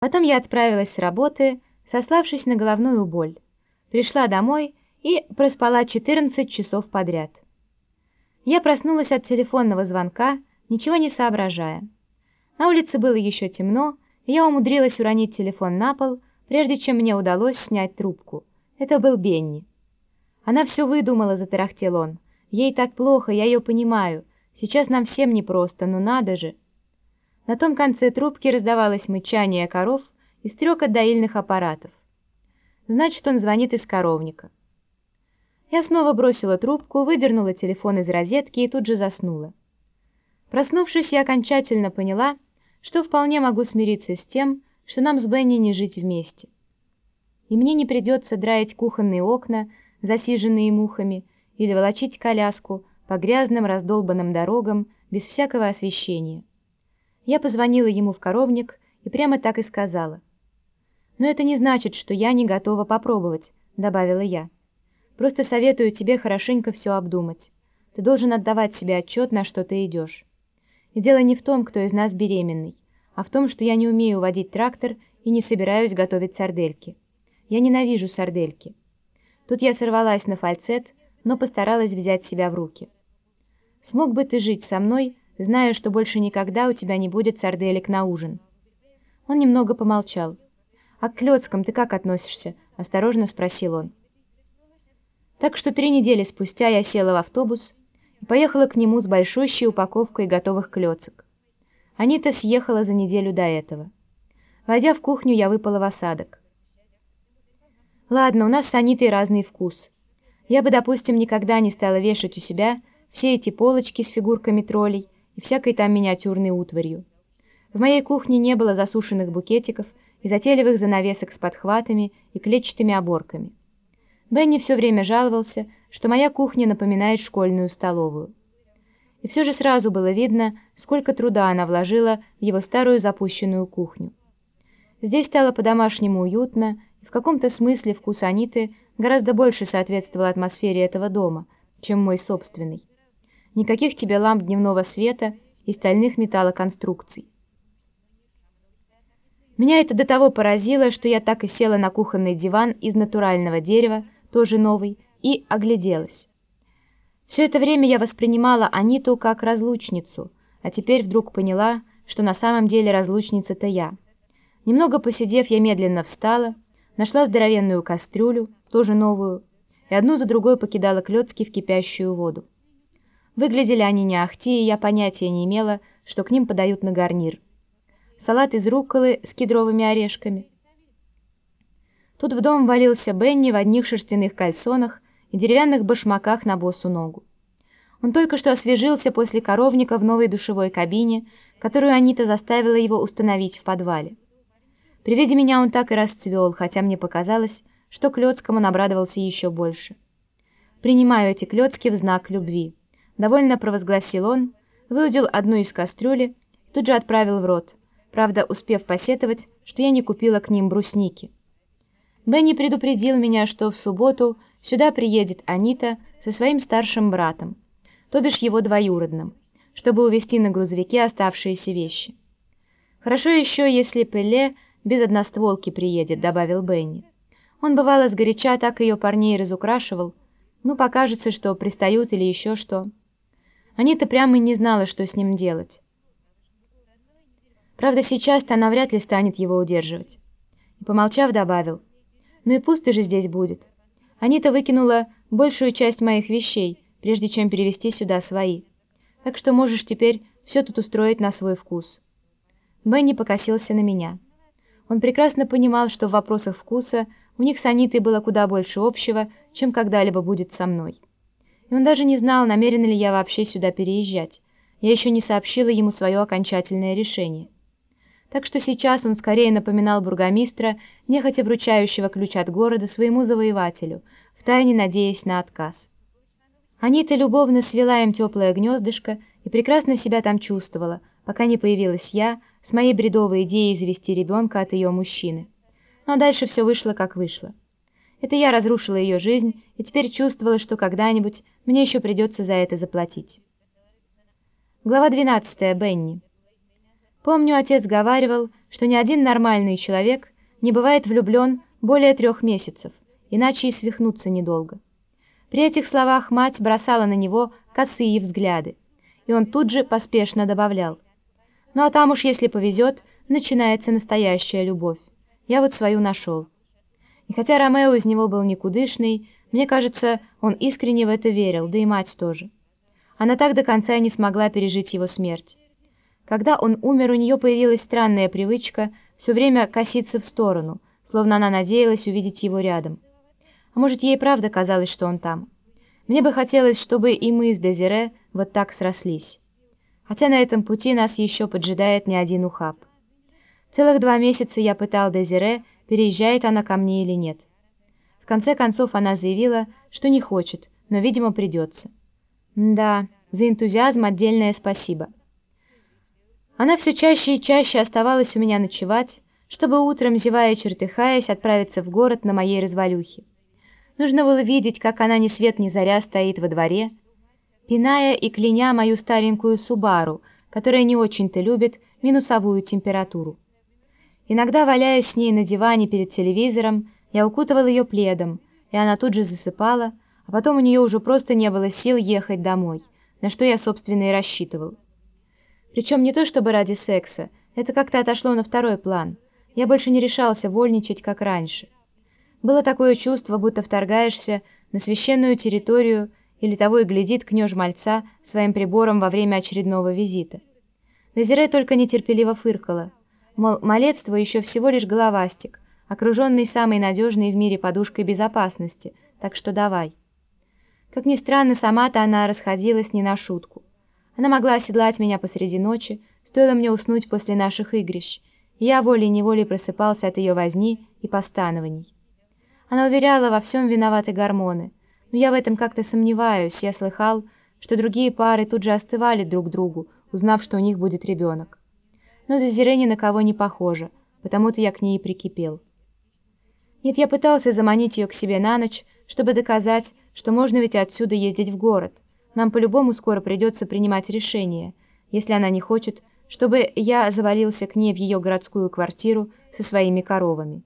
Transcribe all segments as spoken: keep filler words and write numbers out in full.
Потом я отправилась с работы, сославшись на головную боль. Пришла домой и проспала четырнадцать часов подряд. Я проснулась от телефонного звонка, ничего не соображая. На улице было еще темно, и я умудрилась уронить телефон на пол, прежде чем мне удалось снять трубку. Это был Бенни. «Она все выдумала», — затарахтел он. «Ей так плохо, я ее понимаю. Сейчас нам всем непросто, но надо же». На том конце трубки раздавалось мычание коров и стрекот доильных аппаратов. Значит, он звонит из коровника. Я снова бросила трубку, выдернула телефон из розетки и тут же заснула. Проснувшись, я окончательно поняла, что вполне могу смириться с тем, что нам с Бенни не жить вместе. И мне не придется драить кухонные окна, засиженные мухами, или волочить коляску по грязным раздолбанным дорогам без всякого освещения. Я позвонила ему в коровник и прямо так и сказала. «Но это не значит, что я не готова попробовать», — добавила я. «Просто советую тебе хорошенько все обдумать. Ты должен отдавать себе отчет, на что ты идешь. И дело не в том, кто из нас беременный, а в том, что я не умею водить трактор и не собираюсь готовить сардельки. Я ненавижу сардельки». Тут я сорвалась на фальцет, но постаралась взять себя в руки. «Смог бы ты жить со мной, зная, что больше никогда у тебя не будет сарделек на ужин?» Он немного помолчал. «А к клёцкам ты как относишься?» — осторожно спросил он. Так что три недели спустя я села в автобус и поехала к нему с большущей упаковкой готовых клёцок. Анита съехала за неделю до этого. Войдя в кухню, я выпала в осадок. Ладно, у нас с Анитой разный вкус. Я бы, допустим, никогда не стала вешать у себя все эти полочки с фигурками троллей и всякой там миниатюрной утварью. В моей кухне не было засушенных букетиков и затейливых занавесок с подхватами и клетчатыми оборками. Бенни все время жаловался, что моя кухня напоминает школьную столовую. И все же сразу было видно, сколько труда она вложила в его старую запущенную кухню. Здесь стало по-домашнему уютно, и в каком-то смысле вкус Аниты гораздо больше соответствовал атмосфере этого дома, чем мой собственный. Никаких тебе ламп дневного света и стальных металлоконструкций. Меня это до того поразило, что я так и села на кухонный диван из натурального дерева, тоже новый, и огляделась. Все это время я воспринимала Аниту как разлучницу, а теперь вдруг поняла, что на самом деле разлучница-то я. Немного посидев, я медленно встала, нашла здоровенную кастрюлю, тоже новую, и одну за другой покидала клёцки в кипящую воду. Выглядели они не ахти, и я понятия не имела, что к ним подают на гарнир. Салат из рукколы с кедровыми орешками. Тут в дом валился Бенни в одних шерстяных кальсонах и деревянных башмаках на босу ногу. Он только что освежился после коровника в новой душевой кабине, которую Анита заставила его установить в подвале. При виде меня он так и расцвел, хотя мне показалось, что клёцкам он обрадовался еще больше. «Принимаю эти клёцки в знак любви», — довольно провозгласил он, выудил одну из кастрюли и тут же отправил в рот, правда, успев посетовать, что я не купила к ним брусники. Бенни предупредил меня, что в субботу сюда приедет Анита со своим старшим братом, то бишь его двоюродным, чтобы увезти на грузовике оставшиеся вещи. «Хорошо еще, если Пеле без одностволки приедет», — добавил Бенни. Он, бывало, сгоряча так ее парней разукрашивал, ну, покажется, что пристают или еще что. Анита прямо не знала, что с ним делать. Правда, сейчас-то она вряд ли станет его удерживать. И, помолчав, добавил, «Ну и пусто же здесь будет. Анита выкинула большую часть моих вещей, прежде чем перевезти сюда свои. Так что можешь теперь все тут устроить на свой вкус». Бенни покосился на меня. Он прекрасно понимал, что в вопросах вкуса у них с Анитой было куда больше общего, чем когда-либо будет со мной. И он даже не знал, намерена ли я вообще сюда переезжать. Я еще не сообщила ему свое окончательное решение. Так что сейчас он скорее напоминал бургомистра, нехотя вручающего ключ от города своему завоевателю, втайне надеясь на отказ. Анита любовно свела им теплое гнездышко и прекрасно себя там чувствовала, пока не появилась я с моей бредовой идеей завести ребенка от ее мужчины. Но дальше все вышло, как вышло. Это я разрушила ее жизнь и теперь чувствовала, что когда-нибудь мне еще придется за это заплатить. Глава двенадцатая. Бенни. Помню, отец говаривал, что ни один нормальный человек не бывает влюблен более трех месяцев, иначе и свихнуться недолго. При этих словах мать бросала на него косые взгляды, и он тут же поспешно добавлял: «Ну а там уж, если повезет, начинается настоящая любовь. Я вот свою нашел». И хотя Ромео из него был никудышный, мне кажется, он искренне в это верил, да и мать тоже. Она так до конца и не смогла пережить его смерть. Когда он умер, у нее появилась странная привычка все время коситься в сторону, словно она надеялась увидеть его рядом. А может, ей правда казалось, что он там. Мне бы хотелось, чтобы и мы с Дезире вот так срослись. Хотя на этом пути нас еще поджидает не один ухаб. Целых два месяца я пытал Дезире, переезжает она ко мне или нет. В конце концов она заявила, что не хочет, но, видимо, придется. Да, за энтузиазм отдельное спасибо. Она все чаще и чаще оставалась у меня ночевать, чтобы утром, зевая и чертыхаясь, отправиться в город на моей развалюхе. Нужно было видеть, как она ни свет ни заря стоит во дворе, пиная и кляня мою старенькую Субару, которая не очень-то любит минусовую температуру. Иногда, валяясь с ней на диване перед телевизором, я укутывал ее пледом, и она тут же засыпала, а потом у нее уже просто не было сил ехать домой, на что я, собственно, и рассчитывал. Причем не то чтобы ради секса, это как-то отошло на второй план. Я больше не решался вольничать, как раньше. Было такое чувство, будто вторгаешься на священную территорию или того и гляди ткнешь мальца своим прибором во время очередного визита. Дезире только нетерпеливо фыркала, мол, малецство еще всего лишь головастик, окруженный самой надежной в мире подушкой безопасности, так что давай. Как ни странно, сама-то она расходилась не на шутку. Она могла оседлать меня посреди ночи, стоило мне уснуть после наших игрищ, и я волей-неволей просыпался от ее возни и постанований. Она уверяла, во всем виноваты гормоны, но я в этом как-то сомневаюсь, я слыхал, что другие пары тут же остывали друг другу, узнав, что у них будет ребенок. Но Дезире ни на кого не похожа, потому-то я к ней и прикипел. Нет, я пытался заманить ее к себе на ночь, чтобы доказать, что можно ведь отсюда ездить в город. Нам по-любому скоро придется принимать решение, если она не хочет, чтобы я завалился к ней в ее городскую квартиру со своими коровами.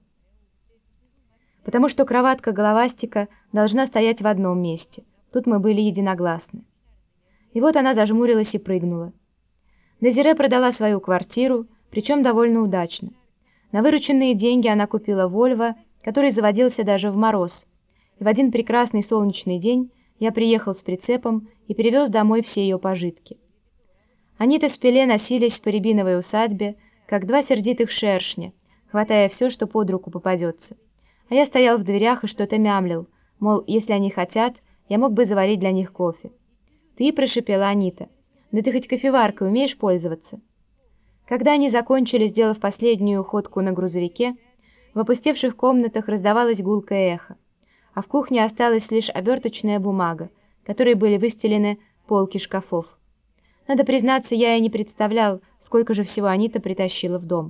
Потому что кроватка головастика должна стоять в одном месте. Тут мы были единогласны. И вот она зажмурилась и прыгнула. Дезире продала свою квартиру, причем довольно удачно. На вырученные деньги она купила Вольво, который заводился даже в мороз. И в один прекрасный солнечный день я приехал с прицепом и перевез домой все ее пожитки. Они-то с Пеле носились по рябиновой усадьбе, как два сердитых шершня, хватая все, что под руку попадется. А я стоял в дверях и что-то мямлил, мол, если они хотят, я мог бы заварить для них кофе. «Ты», — прошипела Анита, — «да ты хоть кофеваркой умеешь пользоваться?» Когда они закончили, сделав последнюю ходку на грузовике, в опустевших комнатах раздавалось гулкое эхо, а в кухне осталась лишь оберточная бумага, которой были выстелены полки шкафов. Надо признаться, я и не представлял, сколько же всего Анита притащила в дом.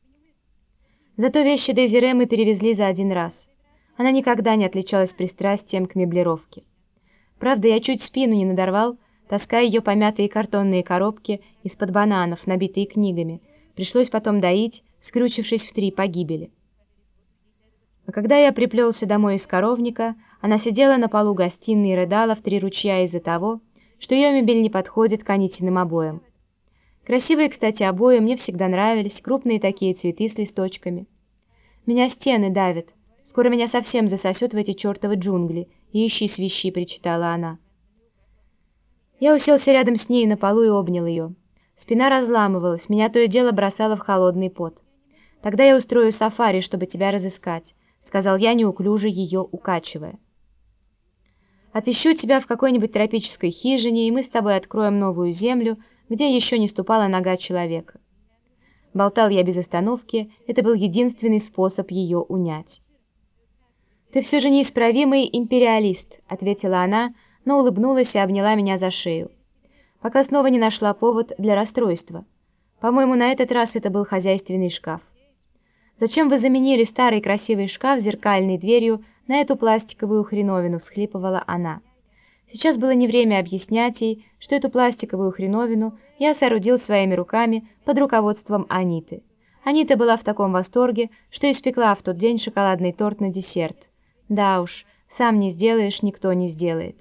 Зато вещи Дезире мы перевезли за один раз. Она никогда не отличалась пристрастием к меблировке. Правда, я чуть спину не надорвал, таская ее помятые картонные коробки из-под бананов, набитые книгами. Пришлось потом доить, скрючившись в три погибели. А когда я приплелся домой из коровника, она сидела на полу гостиной и рыдала в три ручья из-за того, что ее мебель не подходит к Анитиным обоям. Красивые, кстати, обои мне всегда нравились, крупные такие цветы с листочками. «Меня стены давят, скоро меня совсем засосет в эти чертовы джунгли, и ищи свищи», — причитала она. Я уселся рядом с ней на полу и обнял ее. Спина разламывалась, меня то и дело бросало в холодный пот. «Тогда я устрою сафари, чтобы тебя разыскать», — сказал я, неуклюже ее укачивая. «Отыщу тебя в какой-нибудь тропической хижине, и мы с тобой откроем новую землю, где еще не ступала нога человека». Болтал я без остановки, это был единственный способ ее унять. «Ты все же неисправимый империалист», — ответила она, но улыбнулась и обняла меня за шею, пока снова не нашла повод для расстройства. По-моему, на этот раз это был хозяйственный шкаф. «Зачем вы заменили старый красивый шкаф с зеркальной дверью на эту пластиковую хреновину?» — всхлипывала она. Сейчас было не время объяснять ей, что эту пластиковую хреновину я соорудил своими руками под руководством Аниты. Анита была в таком восторге, что испекла в тот день шоколадный торт на десерт. Да уж, сам не сделаешь, никто не сделает.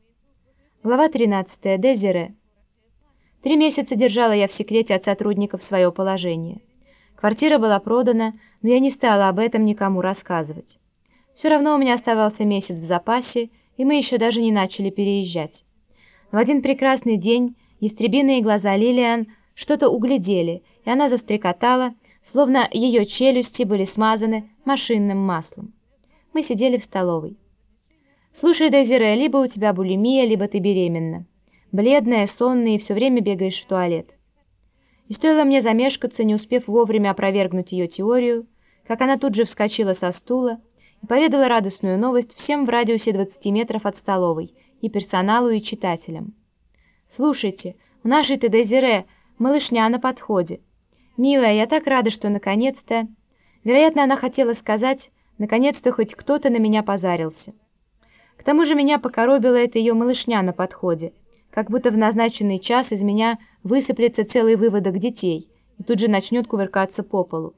Глава тринадцатая. Дезире. Три месяца держала я в секрете от сотрудников свое положение. Квартира была продана, но я не стала об этом никому рассказывать. Все равно у меня оставался месяц в запасе, и мы еще даже не начали переезжать. В один прекрасный день ястребиные глаза Лилиан что-то углядели, и она застрекотала, словно ее челюсти были смазаны машинным маслом. Мы сидели в столовой. «Слушай, Дезире, либо у тебя булимия, либо ты беременна. Бледная, сонная и все время бегаешь в туалет». И стоило мне замешкаться, не успев вовремя опровергнуть ее теорию, как она тут же вскочила со стула и поведала радостную новость всем в радиусе двадцати метров от столовой, и персоналу, и читателям. «Слушайте, у нашей-то Дезире малышня на подходе. Милая, я так рада, что наконец-то...» Вероятно, она хотела сказать, наконец-то хоть кто-то на меня позарился. К тому же меня покоробила эта ее малышня на подходе, как будто в назначенный час из меня высыплется целый выводок детей и тут же начнет кувыркаться по полу.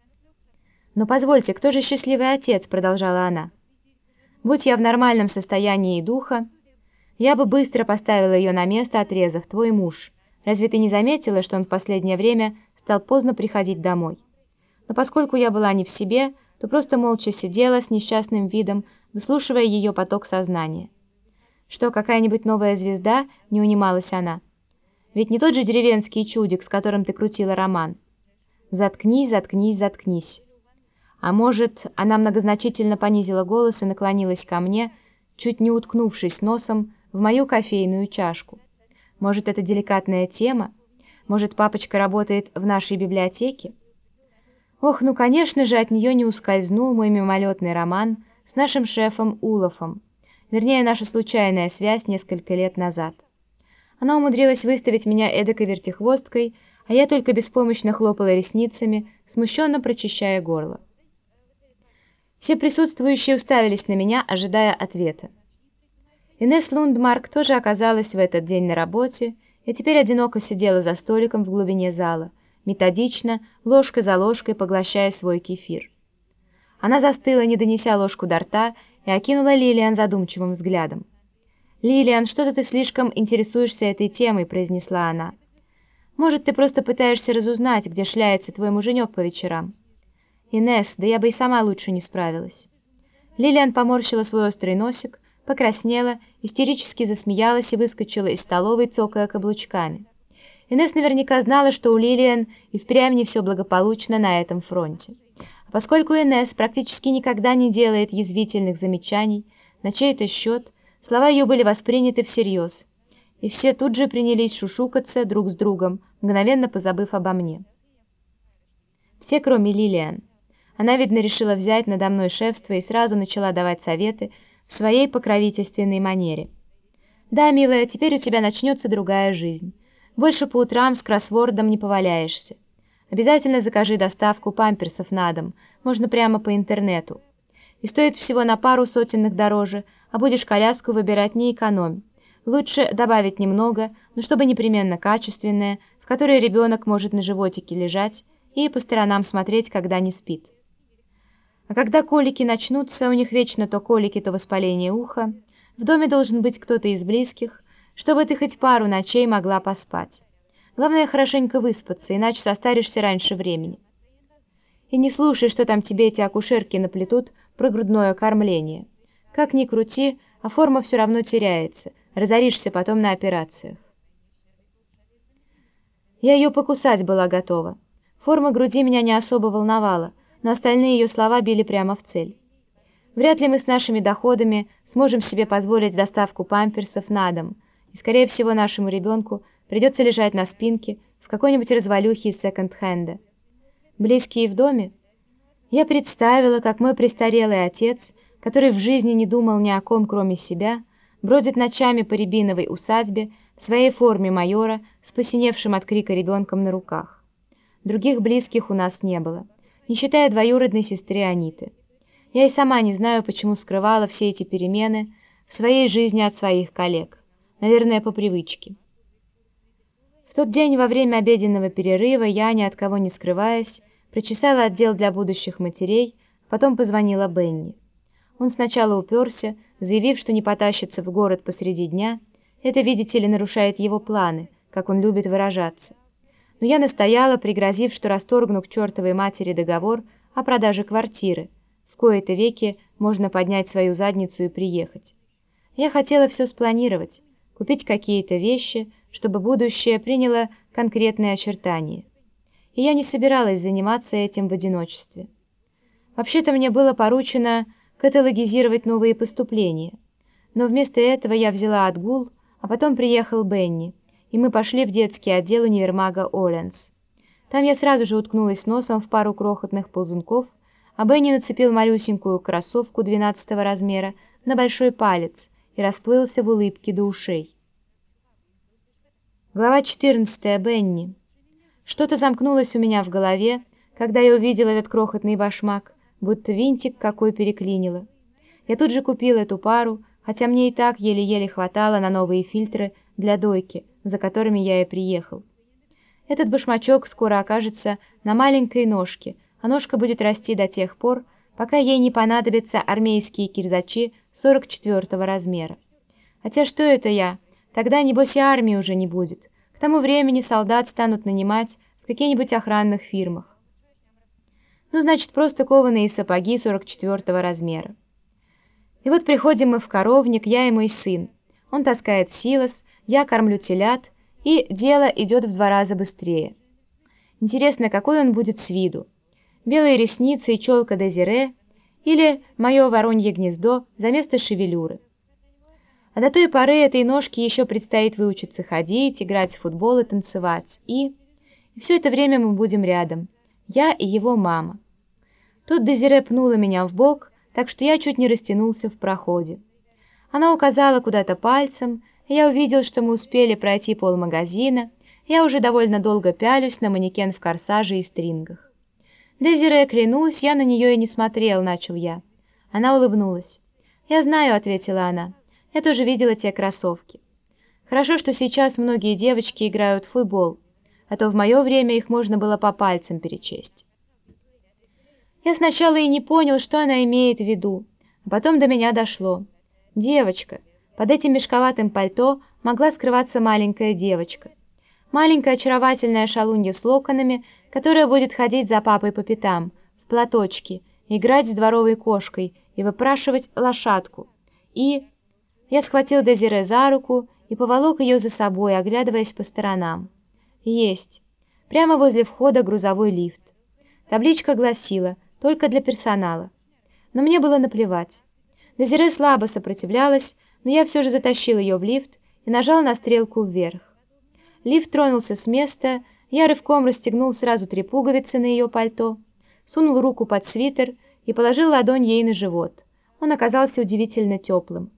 «Но позвольте, кто же счастливый отец?» — продолжала она. «Будь я в нормальном состоянии духа, я бы быстро поставила ее на место, отрезав: твой муж. Разве ты не заметила, что он в последнее время стал поздно приходить домой?» Но поскольку я была не в себе, то просто молча сидела с несчастным видом, выслушивая ее поток сознания. «Что, какая-нибудь новая звезда?» — не унималась она. «Ведь не тот же деревенский чудик, с которым ты крутила роман». «Заткнись, заткнись, заткнись». А может, она многозначительно понизила голос и наклонилась ко мне, чуть не уткнувшись носом в мою кофейную чашку. «Может, это деликатная тема? Может, папочка работает в нашей библиотеке?» Ох, ну, конечно же, от нее не ускользнул мой мимолетный роман с нашим шефом Улафом, вернее, наша случайная связь несколько лет назад. Она умудрилась выставить меня эдакой вертихвосткой, а я только беспомощно хлопала ресницами, смущенно прочищая горло. Все присутствующие уставились на меня, ожидая ответа. Инесс Лундмарк тоже оказалась в этот день на работе и теперь одиноко сидела за столиком в глубине зала, методично, ложкой за ложкой поглощая свой кефир. Она застыла, не донеся ложку до рта, и окинула Лилиан задумчивым взглядом. «Лилиан, что-то ты слишком интересуешься этой темой», — произнесла она. «Может, ты просто пытаешься разузнать, где шляется твой муженек по вечерам?» «Инесс, да я бы и сама лучше не справилась». Лилиан поморщила свой острый носик, покраснела, истерически засмеялась и выскочила из столовой, цокая каблучками. Инесс наверняка знала, что у Лилиан и впрямь не все благополучно на этом фронте. А поскольку Инесс практически никогда не делает язвительных замечаний на чей-то счет, слова ее были восприняты всерьез, и все тут же принялись шушукаться друг с другом, мгновенно позабыв обо мне. Все, кроме Лилиан. Она, видно, решила взять надо мной шефство и сразу начала давать советы в своей покровительственной манере. «Да, милая, теперь у тебя начнется другая жизнь. Больше по утрам с кроссвордом не поваляешься. Обязательно закажи доставку памперсов на дом, можно прямо по интернету. И стоит всего на пару сотенных дороже, а будешь коляску выбирать, не экономь. Лучше добавить немного, но чтобы непременно качественное, в которой ребенок может на животике лежать и по сторонам смотреть, когда не спит. А когда колики начнутся, у них вечно то колики, то воспаление уха, в доме должен быть кто-то из близких, чтобы ты хоть пару ночей могла поспать. Главное, хорошенько выспаться, иначе состаришься раньше времени. И не слушай, что там тебе эти акушерки наплетут про грудное кормление. Как ни крути, а форма все равно теряется, разоришься потом на операциях. Я ее покусать была готова. Форма груди меня не особо волновала, но остальные ее слова били прямо в цель. Вряд ли мы с нашими доходами сможем себе позволить доставку памперсов на дом, и, скорее всего, нашему ребенку придется лежать на спинке в какой-нибудь развалюхе из секонд-хенда. Близкие в доме? Я представила, как мой престарелый отец, который в жизни не думал ни о ком, кроме себя, бродит ночами по рябиновой усадьбе в своей форме майора с посиневшим от крика ребенком на руках. Других близких у нас не было, не считая двоюродной сестры Аниты. Я и сама не знаю, почему скрывала все эти перемены в своей жизни от своих коллег. Наверное, по привычке. В тот день во время обеденного перерыва я, ни от кого не скрываясь, прочесала отдел для будущих матерей, потом позвонила Бенни. Он сначала уперся, заявив, что не потащится в город посреди дня. Это, видите ли, нарушает его планы, как он любит выражаться. Но я настояла, пригрозив, что расторгну к чертовой матери договор о продаже квартиры. В кои-то веки можно поднять свою задницу и приехать. Я хотела все спланировать, купить какие-то вещи, чтобы будущее приняло конкретные очертания. И я не собиралась заниматься этим в одиночестве. Вообще-то мне было поручено каталогизировать новые поступления, но вместо этого я взяла отгул, а потом приехал Бенни, и мы пошли в детский отдел универмага Оленс. Там я сразу же уткнулась носом в пару крохотных ползунков, а Бенни нацепил малюсенькую кроссовку двенадцатого размера на большой палец и расплылся в улыбке до ушей. Глава четырнадцатая. Бенни. Что-то замкнулось у меня в голове, когда я увидела этот крохотный башмак, будто винтик какой переклинило. Я тут же купила эту пару, хотя мне и так еле-еле хватало на новые фильтры для дойки, за которыми я и приехал. Этот башмачок скоро окажется на маленькой ножке, а ножка будет расти до тех пор, пока ей не понадобятся армейские кирзачи сорок четвёртого размера. Хотя что это я? Тогда, небось, и армии уже не будет. К тому времени солдат станут нанимать в каких-нибудь охранных фирмах. Ну, значит, просто кованые сапоги сорок четвёртого размера. И вот приходим мы в коровник, я и мой сын. Он таскает силос, я кормлю телят, и дело идет в два раза быстрее. Интересно, какой он будет с виду? Белые ресницы и челка Дезире или мое воронье гнездо за место шевелюры? А до той поры этой ножке еще предстоит выучиться ходить, играть в футбол и танцевать. И... и все это время мы будем рядом. Я и его мама. Тут Дезире пнула меня в бок, так что я чуть не растянулся в проходе. Она указала куда-то пальцем, и я увидел, что мы успели пройти полмагазина. Я уже довольно долго пялюсь на манекен в корсаже и стрингах. «Дезире, клянусь, я на нее и не смотрел», — начал я. Она улыбнулась. «Я знаю», — ответила она. «Я тоже видела те кроссовки. Хорошо, что сейчас многие девочки играют в футбол, а то в мое время их можно было по пальцам перечесть». Я сначала и не понял, что она имеет в виду, а потом до меня дошло. Девочка. Под этим мешковатым пальто могла скрываться маленькая девочка. Маленькая очаровательная шалунья с локонами, которая будет ходить за папой по пятам, в платочке, играть с дворовой кошкой и выпрашивать лошадку. И... Я схватил Дезире за руку и поволок ее за собой, оглядываясь по сторонам. Есть. Прямо возле входа грузовой лифт. Табличка гласила «Только для персонала». Но мне было наплевать. Дезире слабо сопротивлялась, но я все же затащил ее в лифт и нажал на стрелку вверх. Лифт тронулся с места, я рывком расстегнул сразу три пуговицы на ее пальто, сунул руку под свитер и положил ладонь ей на живот. Он оказался удивительно теплым.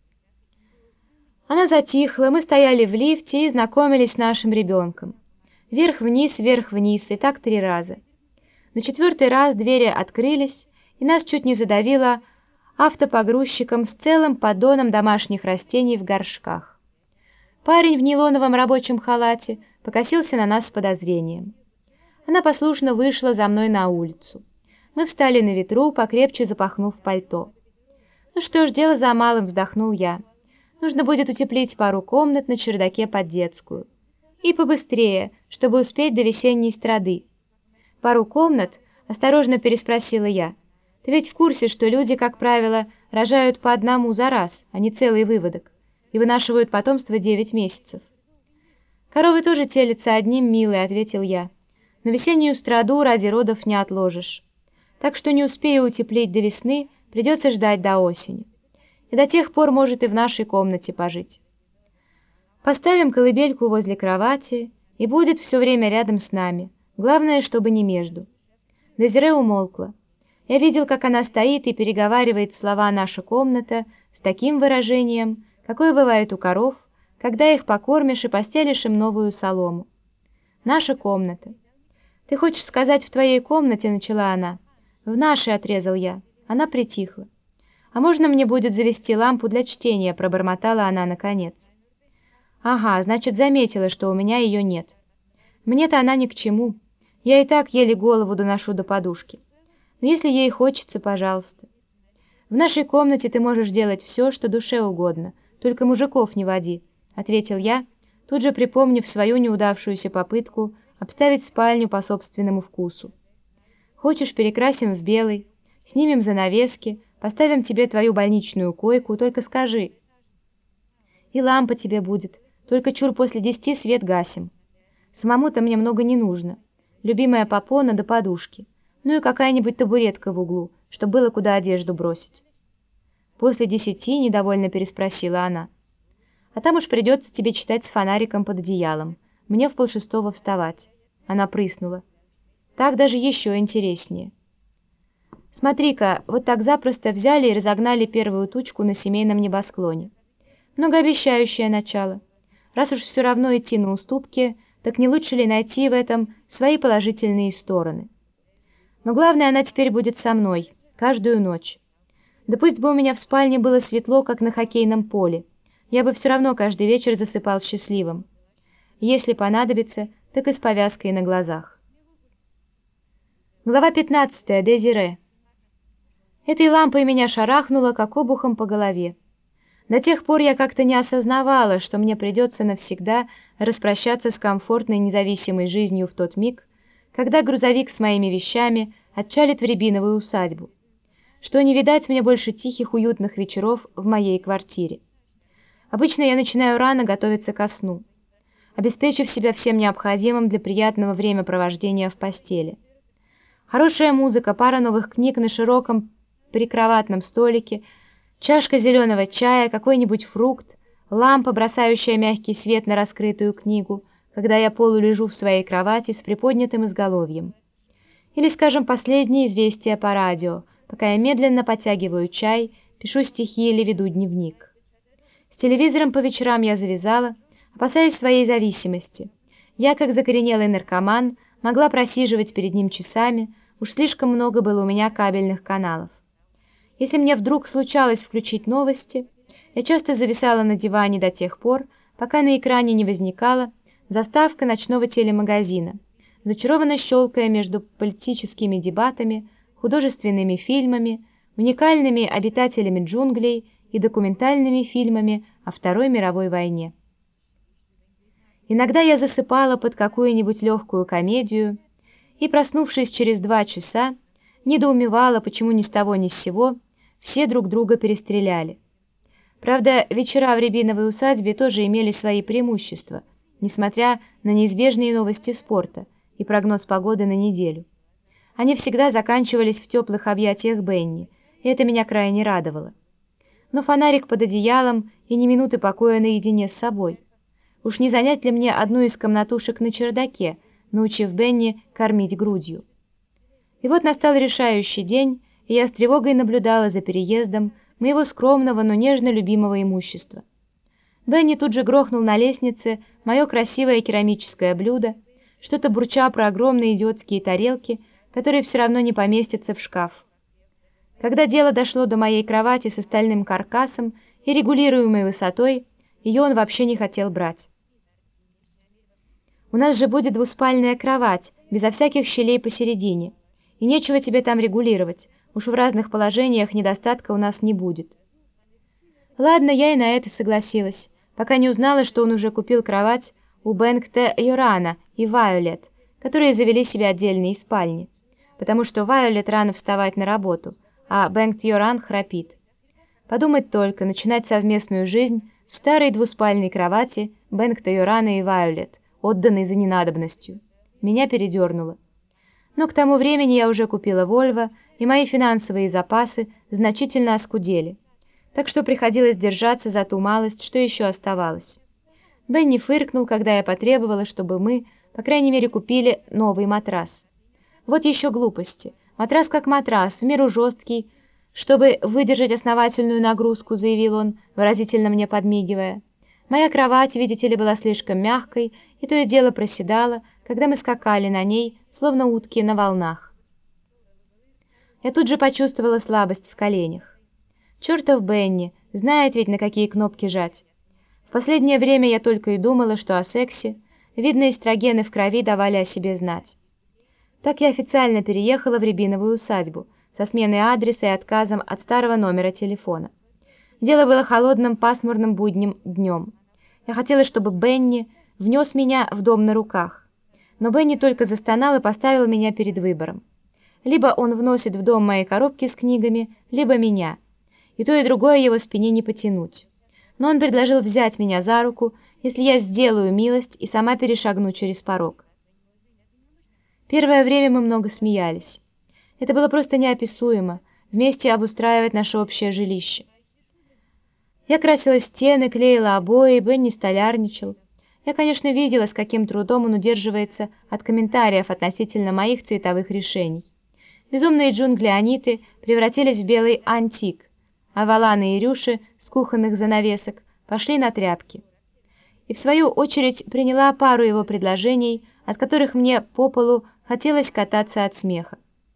Она затихла, мы стояли в лифте и знакомились с нашим ребенком. Вверх-вниз, вверх-вниз, и так три раза. На четвертый раз двери открылись, и нас чуть не задавило автопогрузчиком с целым поддоном домашних растений в горшках. Парень в нейлоновом рабочем халате покосился на нас с подозрением. Она послушно вышла за мной на улицу. Мы встали на ветру, покрепче запахнув пальто. «Ну что ж, дело за малым», — вздохнул я. «Нужно будет утеплить пару комнат на чердаке под детскую. И побыстрее, чтобы успеть до весенней страды». «Пару комнат?» — осторожно переспросила я. «Ты ведь в курсе, что люди, как правило, рожают по одному за раз, а не целый выводок, и вынашивают потомство девять месяцев?» «Коровы тоже телятся одним, милый», — ответил я. «Но весеннюю страду ради родов не отложишь. Так что не успею утеплить до весны, придется ждать до осени. И до тех пор может и в нашей комнате пожить. Поставим колыбельку возле кровати, и будет все время рядом с нами. Главное, чтобы не между». Дезире умолкла. Я видел, как она стоит и переговаривает слова «наша комната» с таким выражением, какое бывает у коров, когда их покормишь и постелишь им новую солому. «Наша комната». «Ты хочешь сказать, в твоей комнате?» — начала она. «В нашей», — отрезал я. Она притихла. «А можно мне будет завести лампу для чтения?» — пробормотала она наконец. «Ага, значит, заметила, что у меня ее нет. Мне-то она ни к чему. Я и так еле голову доношу до подушки. Но если ей хочется, пожалуйста. В нашей комнате ты можешь делать все, что душе угодно, только мужиков не води», — ответил я, тут же припомнив свою неудавшуюся попытку обставить спальню по собственному вкусу. «Хочешь, перекрасим в белый, снимем занавески, поставим тебе твою больничную койку, только скажи. И лампа тебе будет, только чур после десяти свет гасим. Самому-то мне много не нужно. Любимая попона до подушки, ну и какая-нибудь табуретка в углу, чтобы было куда одежду бросить». «После десяти?» — недовольно переспросила она. «А там уж придется тебе читать с фонариком под одеялом. Мне в полшестого вставать». Она прыснула. «Так даже еще интереснее. Смотри-ка, вот так запросто взяли и разогнали первую тучку на семейном небосклоне. Многообещающее начало. Раз уж все равно идти на уступки, так не лучше ли найти в этом свои положительные стороны? Но главное, она теперь будет со мной, каждую ночь. Да пусть бы у меня в спальне было светло, как на хоккейном поле, я бы все равно каждый вечер засыпал счастливым. Если понадобится, так и с повязкой на глазах». Глава пятнадцатая. Дезире. Этой лампой меня шарахнуло, как обухом по голове. До тех пор я как-то не осознавала, что мне придется навсегда распрощаться с комфортной независимой жизнью в тот миг, когда грузовик с моими вещами отчалит в рябиновую усадьбу, что не видать мне больше тихих уютных вечеров в моей квартире. Обычно я начинаю рано готовиться ко сну, обеспечив себя всем необходимым для приятного времяпровождения в постели. Хорошая музыка, пара новых книг на широком прикроватном столике, чашка зеленого чая, какой-нибудь фрукт, лампа, бросающая мягкий свет на раскрытую книгу, когда я полулежу в своей кровати с приподнятым изголовьем. Или, скажем, последние известия по радио, пока я медленно подтягиваю чай, пишу стихи или веду дневник. С телевизором по вечерам я завязала, опасаясь своей зависимости. Я, как закоренелый наркоман, могла просиживать перед ним часами, уж слишком много было у меня кабельных каналов. Если мне вдруг случалось включить новости, я часто зависала на диване до тех пор, пока на экране не возникала заставка ночного телемагазина, зачарованно щелкая между политическими дебатами, художественными фильмами, уникальными обитателями джунглей и документальными фильмами о Второй мировой войне. Иногда я засыпала под какую-нибудь легкую комедию и, проснувшись через два часа, недоумевала, почему ни с того ни с сего все друг друга перестреляли. Правда, вечера в рябиновой усадьбе тоже имели свои преимущества, несмотря на неизбежные новости спорта и прогноз погоды на неделю. Они всегда заканчивались в теплых объятиях Бенни, и это меня крайне радовало. Но фонарик под одеялом и ни минуты покоя наедине с собой. Уж не занять ли мне одну из комнатушек на чердаке, научив Бенни кормить грудью? И вот настал решающий день, и я с тревогой наблюдала за переездом моего скромного, но нежно любимого имущества. Бенни тут же грохнул на лестнице мое красивое керамическое блюдо, что-то бурча про огромные идиотские тарелки, которые все равно не поместятся в шкаф. Когда дело дошло до моей кровати с остальным каркасом и регулируемой высотой, ее он вообще не хотел брать. «У нас же будет двуспальная кровать, безо всяких щелей посередине, и нечего тебе там регулировать, уж в разных положениях недостатка у нас не будет». Ладно, я и на это согласилась, пока не узнала, что он уже купил кровать у Бенгта Йорана и Вайолет, которые завели себе отдельные спальни, потому что Вайолет рано вставать на работу, а Бенгт Йоран храпит. Подумать только, начинать совместную жизнь в старой двуспальной кровати Бенгта Йорана и Вайолет, отданной за ненадобностью. Меня передернуло. Но к тому времени я уже купила Вольво, и мои финансовые запасы значительно оскудели, так что приходилось держаться за ту малость, что еще оставалось. Бенни фыркнул, когда я потребовала, чтобы мы, по крайней мере, купили новый матрас. Вот еще глупости. Матрас как матрас, в меру жесткий, чтобы выдержать основательную нагрузку, заявил он, выразительно мне подмигивая. Моя кровать, видите ли, была слишком мягкой, и то и дело проседала, когда мы скакали на ней, словно утки на волнах. Я тут же почувствовала слабость в коленях. Чертов Бенни, знает ведь, на какие кнопки жать. В последнее время я только и думала, что о сексе. Видно, эстрогены в крови давали о себе знать. Так я официально переехала в Рябиновую усадьбу со сменой адреса и отказом от старого номера телефона. Дело было холодным пасмурным будним днем. Я хотела, чтобы Бенни внес меня в дом на руках. Но Бенни только застонал и поставил меня перед выбором. Либо он вносит в дом мои коробки с книгами, либо меня. И то, и другое его спине не потянуть. Но он предложил взять меня за руку, если я сделаю милость и сама перешагну через порог. Первое время мы много смеялись. Это было просто неописуемо, вместе обустраивать наше общее жилище. Я красила стены, клеила обои, Бенни столярничал. Я, конечно, видела, с каким трудом он удерживается от комментариев относительно моих цветовых решений. Безумные джунгли Аниты превратились в белый антик, а валаны и рюши с кухонных занавесок пошли на тряпки. И в свою очередь приняла пару его предложений, от которых мне по полу хотелось кататься от смеха.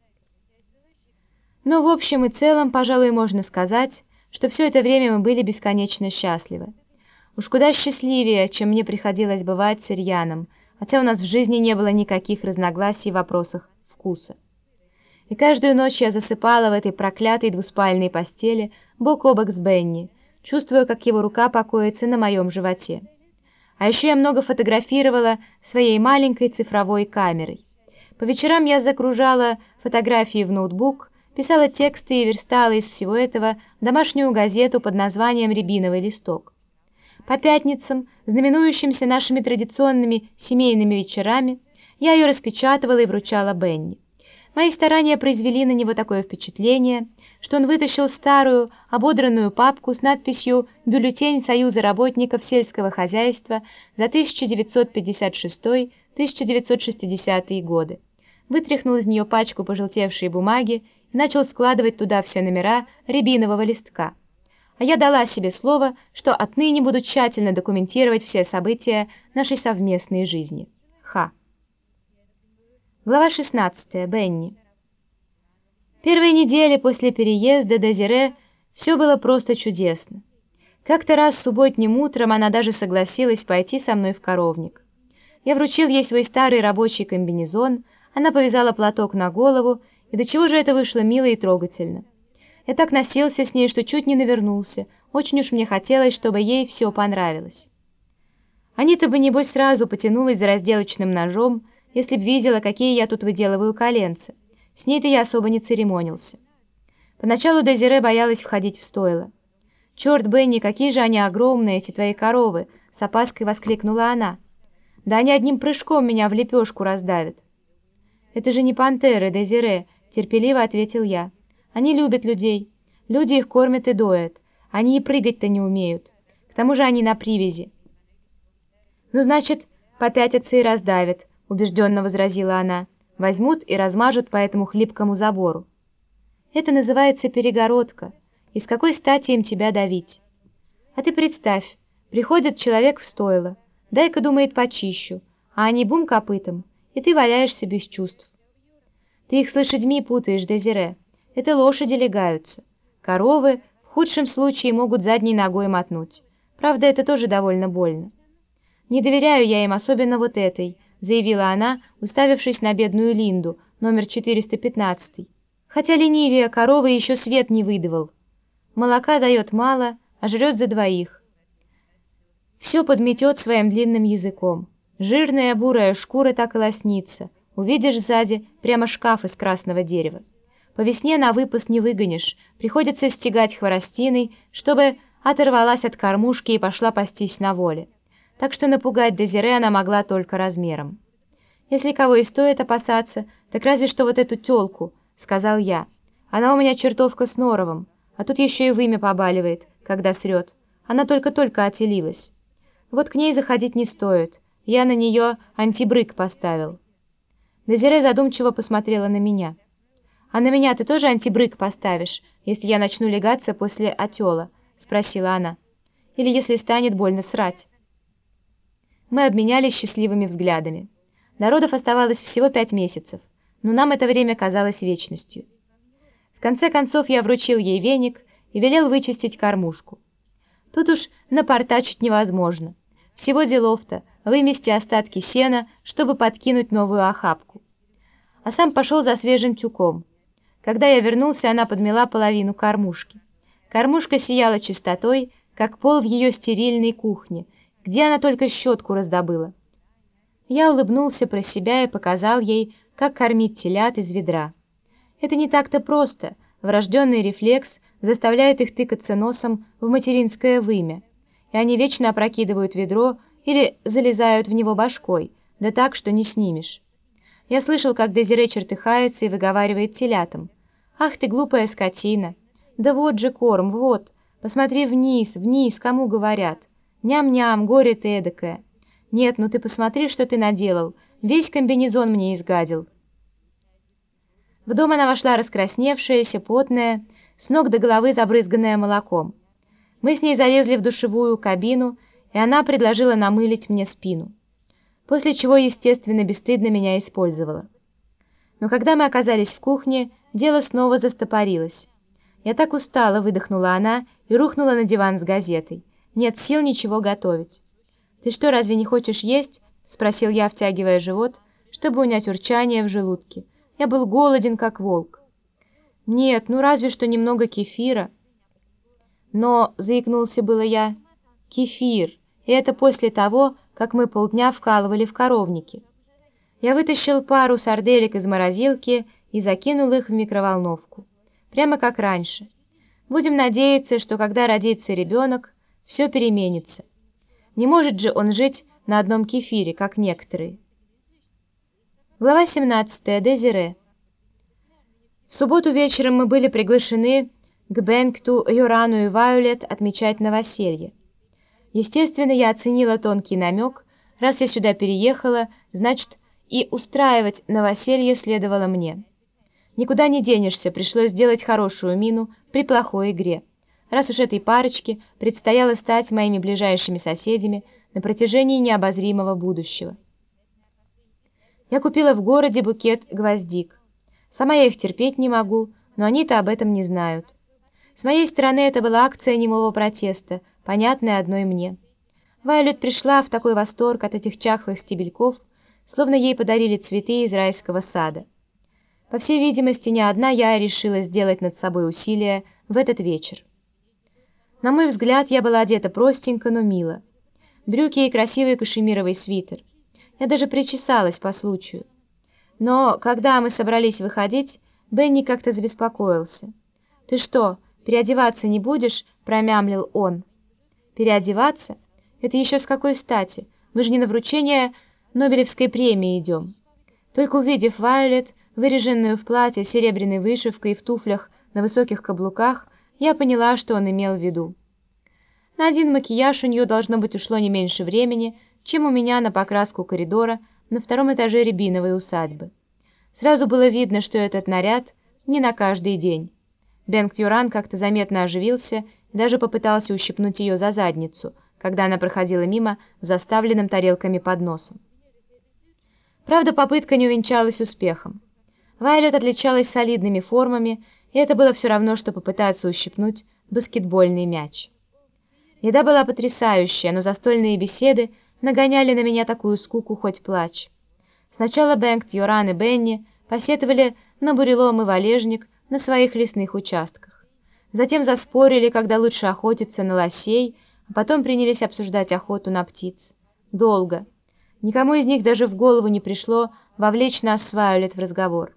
Но в общем и целом, пожалуй, можно сказать, что все это время мы были бесконечно счастливы. Уж куда счастливее, чем мне приходилось бывать с Ирьяном, хотя у нас в жизни не было никаких разногласий в вопросах вкуса. И каждую ночь я засыпала в этой проклятой двуспальной постели бок о бок с Бенни, чувствуя, как его рука покоится на моем животе. А еще я много фотографировала своей маленькой цифровой камерой. По вечерам я загружала фотографии в ноутбук, писала тексты и верстала из всего этого домашнюю газету под названием «Рябиновый листок». По пятницам, знаменующимся нашими традиционными семейными вечерами, я ее распечатывала и вручала Бенни. Мои старания произвели на него такое впечатление, что он вытащил старую, ободранную папку с надписью «Бюллетень Союза работников сельского хозяйства за тысяча девятьсот пятьдесят шестой — тысяча девятьсот шестидесятые годы», вытряхнул из нее пачку пожелтевшей бумаги и начал складывать туда все номера рябинового листка. А я дала себе слово, что отныне буду тщательно документировать все события нашей совместной жизни. Ха. Глава шестнадцатая. Бенни. Первые недели после переезда Дезире все было просто чудесно. Как-то раз субботним утром она даже согласилась пойти со мной в коровник. Я вручил ей свой старый рабочий комбинезон, она повязала платок на голову, и до чего же это вышло мило и трогательно. Я так носился с ней, что чуть не навернулся, очень уж мне хотелось, чтобы ей все понравилось. Анита бы, небось, сразу потянулась за разделочным ножом, если б видела, какие я тут выделываю коленца. С ней-то я особо не церемонился. Поначалу Дезире боялась входить в стойло. «Черт, Бенни, какие же они огромные, эти твои коровы!» — с опаской воскликнула она. «Да они одним прыжком меня в лепешку раздавят». «Это же не пантеры, Дезире», — терпеливо ответил я. «Они любят людей. Люди их кормят и доят. Они и прыгать-то не умеют. К тому же они на привязи». «Ну, значит, попятятся и раздавят», — убежденно возразила она. «Возьмут и размажут по этому хлипкому забору». «Это называется перегородка. И с какой стати им тебя давить? А ты представь, приходит человек в стойло, дай-ка, думает, почищу, а они бум копытом, и ты валяешься без чувств. Ты их с лошадьми путаешь, Дезире. Это лошади лягаются. Коровы в худшем случае могут задней ногой мотнуть. Правда, это тоже довольно больно. Не доверяю я им, особенно вот этой», — заявила она, уставившись на бедную Линду, номер четыреста пятнадцать. Хотя ленивее коровы еще свет не выдавал. Молока дает мало, а жрет за двоих. Все подметет своим длинным языком. Жирная бурая шкура так и лоснится. Увидишь сзади прямо шкаф из красного дерева. По весне на выпас не выгонишь, приходится стегать хворостиной, чтобы оторвалась от кормушки и пошла пастись на воле. Так что напугать Дезире она могла только размером. «Если кого и стоит опасаться, так разве что вот эту тёлку», — сказал я. «Она у меня чертовка с норовом, а тут еще и вымя побаливает, когда срет. Она только-только отелилась. Вот к ней заходить не стоит, я на нее антибрык поставил». Дезире задумчиво посмотрела на меня. «А на меня ты тоже антибрык поставишь, если я начну легаться после отела?» — спросила она. «Или если станет больно срать?» Мы обменялись счастливыми взглядами. До родов оставалось всего пять месяцев, но нам это время казалось вечностью. В конце концов я вручил ей веник и велел вычистить кормушку. Тут уж напортачить невозможно. Всего делов-то вымести остатки сена, чтобы подкинуть новую охапку. а сам пошел за свежим тюком. Когда я вернулся, она подмела половину кормушки. Кормушка сияла чистотой, как пол в ее стерильной кухне, где она только щетку раздобыла. Я улыбнулся про себя и показал ей, как кормить телят из ведра. Это не так-то просто, врожденный рефлекс заставляет их тыкаться носом в материнское вымя, и они вечно опрокидывают ведро или залезают в него башкой, да так, что не снимешь. Я слышал, как Дезире чертыхается и выговаривает телятам: «Ах ты, глупая скотина! Да вот же корм, вот! Посмотри вниз, вниз, кому говорят! Ням-ням, горе ты эдакое! Нет, ну ты посмотри, что ты наделал! Весь комбинезон мне изгадил!» В дом она вошла раскрасневшаяся, потная, с ног до головы забрызганная молоком. Мы с ней залезли в душевую кабину, и она предложила намылить мне спину, после чего, естественно, бесстыдно меня использовала. Но когда мы оказались в кухне, дело снова застопорилось. «Я так устала», — выдохнула она и рухнула на диван с газетой. «Нет сил ничего готовить». «Ты что, разве не хочешь есть?» — спросил я, втягивая живот, чтобы унять урчание в желудке. Я был голоден, как волк. «Нет, ну разве что немного кефира». «Но», — заикнулся было я, — «кефир, и это после того, как мы полдня вкалывали в коровнике». Я вытащил пару сарделек из морозилки и закинул их в микроволновку. Прямо как раньше. Будем надеяться, что когда родится ребенок, все переменится. Не может же он жить на одном кефире, как некоторые. Глава семнадцатая. Дезире. В субботу вечером мы были приглашены к Бенгту, Йорану и Вайолет отмечать новоселье. Естественно, я оценила тонкий намек. Раз я сюда переехала, значит, и устраивать новоселье следовало мне. Никуда не денешься, пришлось сделать хорошую мину при плохой игре, раз уж этой парочке предстояло стать моими ближайшими соседями на протяжении необозримого будущего. Я купила в городе букет гвоздик. Сама я их терпеть не могу, но они-то об этом не знают. С моей стороны это была акция немого протеста, понятная одной мне. Вайолет пришла в такой восторг от этих чахлых стебельков, словно ей подарили цветы из райского сада. По всей видимости, не одна я решила сделать над собой усилие в этот вечер. На мой взгляд, я была одета простенько, но мило. Брюки и красивый кашемировый свитер. Я даже причесалась по случаю. Но когда мы собрались выходить, Бенни как-то забеспокоился. «Ты что, переодеваться не будешь?» — промямлил он. «Переодеваться? Это еще с какой стати? Мы же не на вручение Нобелевской премии идем». Только увидев Вайолет, выреженную в платье с серебряной вышивкой и в туфлях на высоких каблуках, я поняла, что он имел в виду. На один макияж у нее должно быть ушло не меньше времени, чем у меня на покраску коридора на втором этаже рябиновой усадьбы. Сразу было видно, что этот наряд не на каждый день. Бенгт-Йоран как-то заметно оживился и даже попытался ущипнуть ее за задницу, когда она проходила мимо с заставленным тарелками подносом. Правда, попытка не увенчалась успехом. Вайолет отличалась солидными формами, и это было все равно, что попытаться ущипнуть баскетбольный мяч. Еда была потрясающая, но застольные беседы нагоняли на меня такую скуку, хоть плачь. Сначала Бенгт, Йоран и Бенни посетовали на бурелом и валежник на своих лесных участках. Затем заспорили, когда лучше охотиться на лосей, а потом принялись обсуждать охоту на птиц. Долго. Никому из них даже в голову не пришло вовлечь нас с Вайолет в разговор.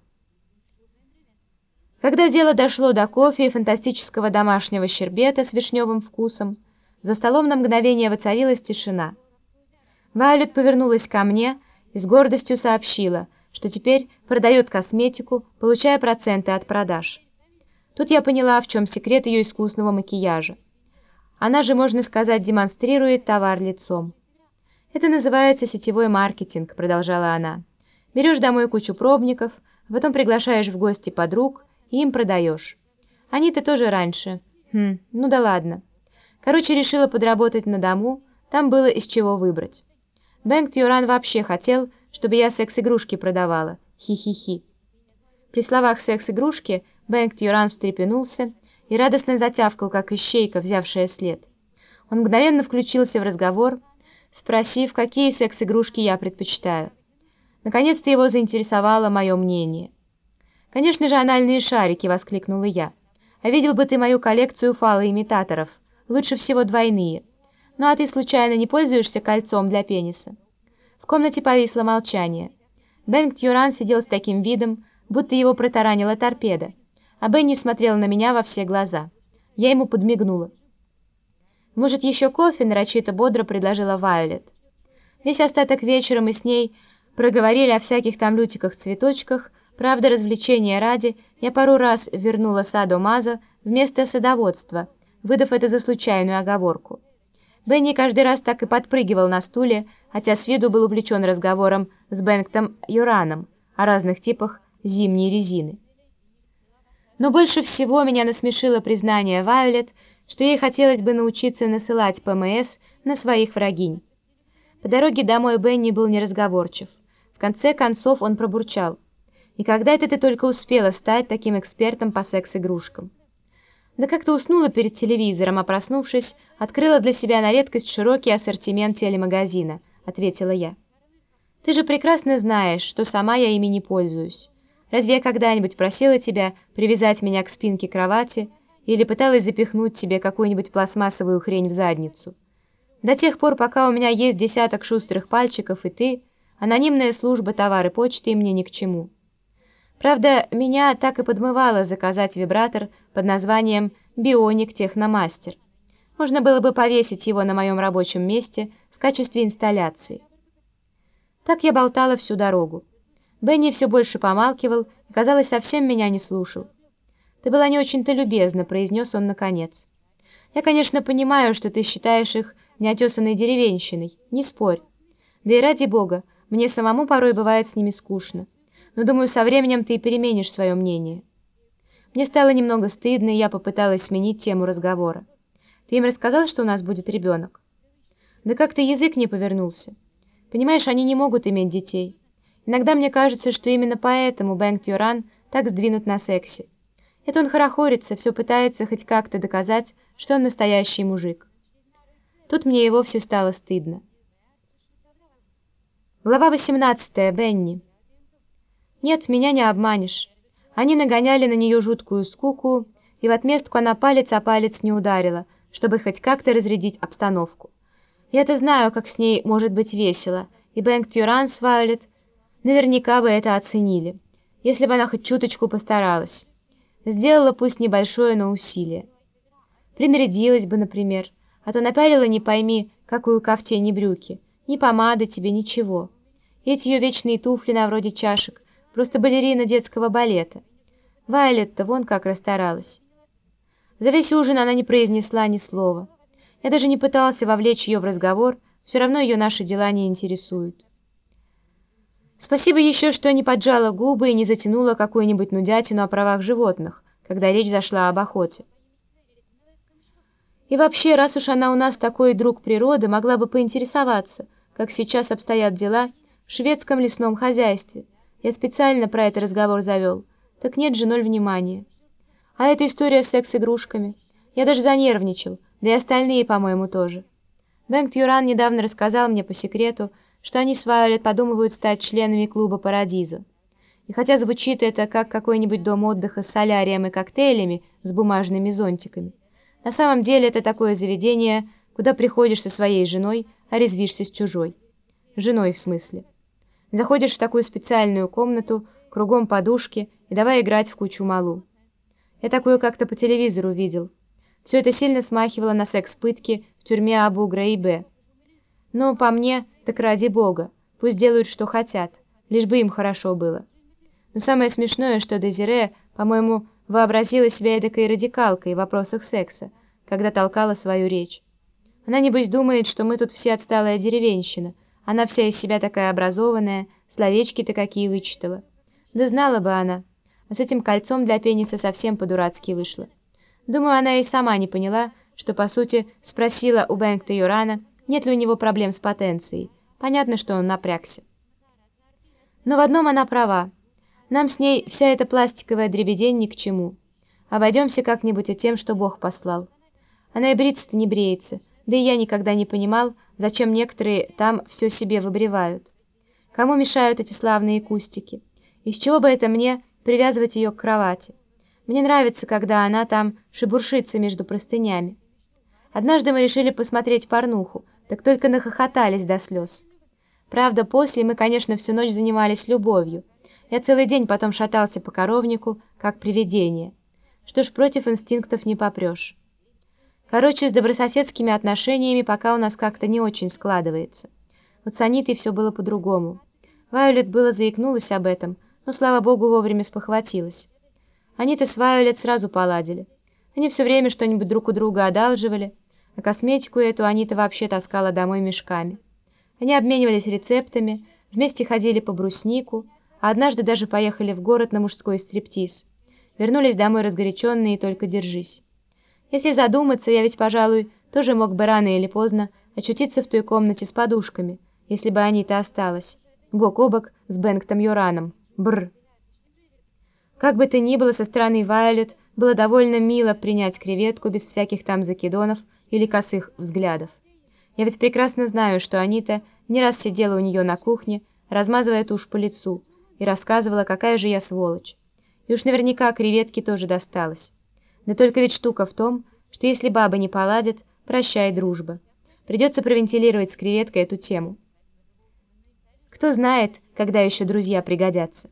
Когда дело дошло до кофе и фантастического домашнего щербета с вишневым вкусом, за столом на мгновение воцарилась тишина. Вайолет повернулась ко мне и с гордостью сообщила, что теперь продает косметику, получая проценты от продаж. Тут я поняла, в чем секрет ее искусного макияжа. Она же, можно сказать, демонстрирует товар лицом. «Это называется сетевой маркетинг», — продолжала она. «Берешь домой кучу пробников, а потом приглашаешь в гости подруг и им продаешь. Они-то тоже раньше. Хм, ну да ладно. Короче, решила подработать на дому, там было из чего выбрать. Бенгт-Йоран вообще хотел, чтобы я секс-игрушки продавала. Хи-хи-хи». При словах «секс-игрушки» Бенгт-Йоран встрепенулся и радостно затявкал, как ищейка, взявшая след. Он мгновенно включился в разговор, спросив, какие секс-игрушки я предпочитаю. Наконец-то его заинтересовало мое мнение. «Конечно же, анальные шарики!» — воскликнула я. «А видел бы ты мою коллекцию фалоимитаторов. Лучше всего двойные. Ну а ты случайно не пользуешься кольцом для пениса?» В комнате повисло молчание. Бенг Тьюран сидел с таким видом, будто его протаранила торпеда, а Бенни смотрел на меня во все глаза. Я ему подмигнула. «Может, еще кофе?» — нарочито бодро предложила Вайолет. Весь остаток вечера мы с ней проговорили о всяких там лютиках-цветочках. Правда, развлечения ради, я пару раз вернула садо-мазо вместо садоводства, выдав это за случайную оговорку. Бенни каждый раз так и подпрыгивал на стуле, хотя с виду был увлечен разговором с Бенгтом Юраном о разных типах зимней резины. Но больше всего меня насмешило признание Вайолет, что ей хотелось бы научиться насылать ПМС на своих врагинь. По дороге домой Бенни был неразговорчив. В конце концов он пробурчал: «И когда это ты только успела стать таким экспертом по секс-игрушкам?» «Да как-то уснула перед телевизором, а проснувшись, открыла для себя на редкость широкий ассортимент телемагазина», — ответила я. «Ты же прекрасно знаешь, что сама я ими не пользуюсь. Разве я когда-нибудь просила тебя привязать меня к спинке кровати или пыталась запихнуть тебе какую-нибудь пластмассовую хрень в задницу? До тех пор, пока у меня есть десяток шустрых пальчиков и ты, анонимная служба товары почты мне ни к чему». Правда, меня так и подмывало заказать вибратор под названием «Бионик Техномастер». Можно было бы повесить его на моем рабочем месте в качестве инсталляции. Так я болтала всю дорогу. Бенни все больше помалкивал и, казалось, совсем меня не слушал. «Ты была не очень-то любезна», — произнес он наконец. «Я, конечно, понимаю, что ты считаешь их неотесанной деревенщиной, не спорь. Да и ради бога, мне самому порой бывает с ними скучно. Но, думаю, со временем ты и переменишь свое мнение». Мне стало немного стыдно, и я попыталась сменить тему разговора. «Ты им рассказал, что у нас будет ребенок?» «Да как-то язык не повернулся. Понимаешь, они не могут иметь детей. Иногда мне кажется, что именно поэтому Бенг Тьюран так сдвинут на сексе. Это он хорохорится, все пытается хоть как-то доказать, что он настоящий мужик». Тут мне и вовсе стало стыдно. Глава восемнадцатая. Бенни. Нет, меня не обманешь. Они нагоняли на нее жуткую скуку, и в отместку она палец о палец не ударила, чтобы хоть как-то разрядить обстановку. Я-то знаю, как с ней может быть весело, и Бенг Тьюран с Вайолет наверняка бы это оценили, если бы она хоть чуточку постаралась. Сделала пусть небольшое, но усилие. Принарядилась бы, например, а то напялила не пойми, какую кафтень и брюки, ни помады тебе, ничего. И эти ее вечные туфли на вроде чашек, просто балерина детского балета. Вайолет-то вон как расстаралась. За весь ужин она не произнесла ни слова. Я даже не пытался вовлечь ее в разговор, все равно ее наши дела не интересуют. Спасибо еще, что не поджала губы и не затянула какую-нибудь нудятину о правах животных, когда речь зашла об охоте. И вообще, раз уж она у нас такой друг природы, могла бы поинтересоваться, как сейчас обстоят дела в шведском лесном хозяйстве. Я специально про это разговор завел. Так нет же, ноль внимания. А эта история с секс-игрушками? Я даже занервничал, да и остальные, по-моему, тоже. Бенг Тьюран недавно рассказал мне по секрету, что они с Вайолет подумывают стать членами клуба «Парадизо». И хотя звучит это как какой-нибудь дом отдыха с солярием и коктейлями с бумажными зонтиками, на самом деле это такое заведение, куда приходишь со своей женой, а резвишься с чужой. Женой, в смысле. Заходишь в такую специальную комнату, кругом подушки, и давай играть в кучу малу. Я такое как-то по телевизору видел. Все это сильно смахивало на секс-пытки в тюрьме Абу-Граибе. Но по мне, так ради бога, пусть делают, что хотят, лишь бы им хорошо было. Но самое смешное, что Дезире, по-моему, вообразила себя эдакой радикалкой в вопросах секса, когда толкала свою речь. Она, небось, думает, что мы тут все отсталая деревенщина. Она вся из себя такая образованная, словечки-то какие вычитала. Да знала бы она. А с этим кольцом для пениса совсем по-дурацки вышло. Думаю, она и сама не поняла, что, по сути, спросила у Бенгта Юрана, нет ли у него проблем с потенцией. Понятно, что он напрягся. Но в одном она права. Нам с ней вся эта пластиковая дребедень ни к чему. Обойдемся как-нибудь тем, что Бог послал. Она и бриться-то не бреется, да и я никогда не понимал, зачем некоторые там все себе выбривают. Кому мешают эти славные кустики? Из чего бы это мне привязывать ее к кровати? Мне нравится, когда она там шебуршится между простынями. Однажды мы решили посмотреть порнуху, так только нахохотались до слез. Правда, после мы, конечно, всю ночь занимались любовью. Я целый день потом шатался по коровнику, как привидение. Что ж, против инстинктов не попрешь. Короче, с добрососедскими отношениями пока у нас как-то не очень складывается. Вот с Анитой все было по-другому. Вайолет было заикнулась об этом, но, слава богу, вовремя спохватилась. Анита с Вайолет сразу поладили. Они все время что-нибудь друг у друга одалживали, а косметику эту Анита вообще таскала домой мешками. Они обменивались рецептами, вместе ходили по бруснику, а однажды даже поехали в город на мужской стриптиз. Вернулись домой разгоряченные и только держись. Если задуматься, я ведь, пожалуй, тоже мог бы рано или поздно очутиться в той комнате с подушками, если бы Анита осталась, бок о бок с Бенгтом Йораном. Бррр. Как бы то ни было, со стороны Вайолет было довольно мило принять креветку без всяких там закидонов или косых взглядов. Я ведь прекрасно знаю, что Анита не раз сидела у нее на кухне, размазывая тушь по лицу, и рассказывала, какая же я сволочь. И уж наверняка креветке тоже досталось. Да только ведь штука в том, что если бабы не поладят, прощай, дружба. Придется провентилировать с креветкой эту тему. Кто знает, когда еще друзья пригодятся.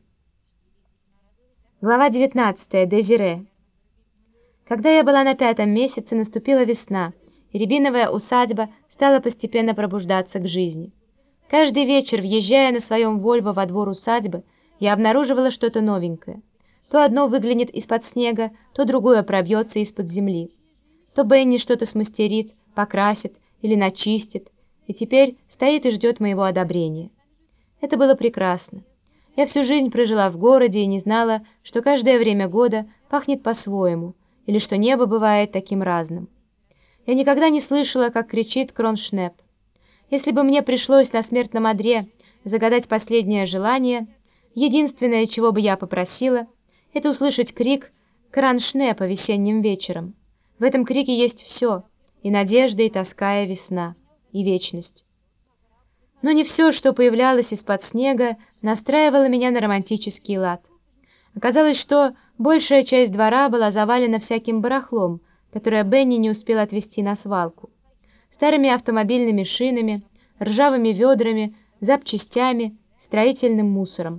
Глава девятнадцатая. Дезире. Когда я была на пятом месяце, наступила весна, и рябиновая усадьба стала постепенно пробуждаться к жизни. Каждый вечер, въезжая на своем Вольво во двор усадьбы, я обнаруживала что-то новенькое. То одно выглянет из-под снега, то другое пробьется из-под земли. То Бенни что-то смастерит, покрасит или начистит, и теперь стоит и ждет моего одобрения. Это было прекрасно. Я всю жизнь прожила в городе и не знала, что каждое время года пахнет по-своему, или что небо бывает таким разным. Я никогда не слышала, как кричит Кроншнеп. Если бы мне пришлось на смертном одре загадать последнее желание, единственное, чего бы я попросила, это услышать крик Кроншнепа весенним вечером. В этом крике есть все, и надежда, и тоска, и весна, и вечность. Но не все, что появлялось из-под снега, настраивало меня на романтический лад. Оказалось, что большая часть двора была завалена всяким барахлом, которое Бенни не успел отвезти на свалку. Старыми автомобильными шинами, ржавыми ведрами, запчастями, строительным мусором.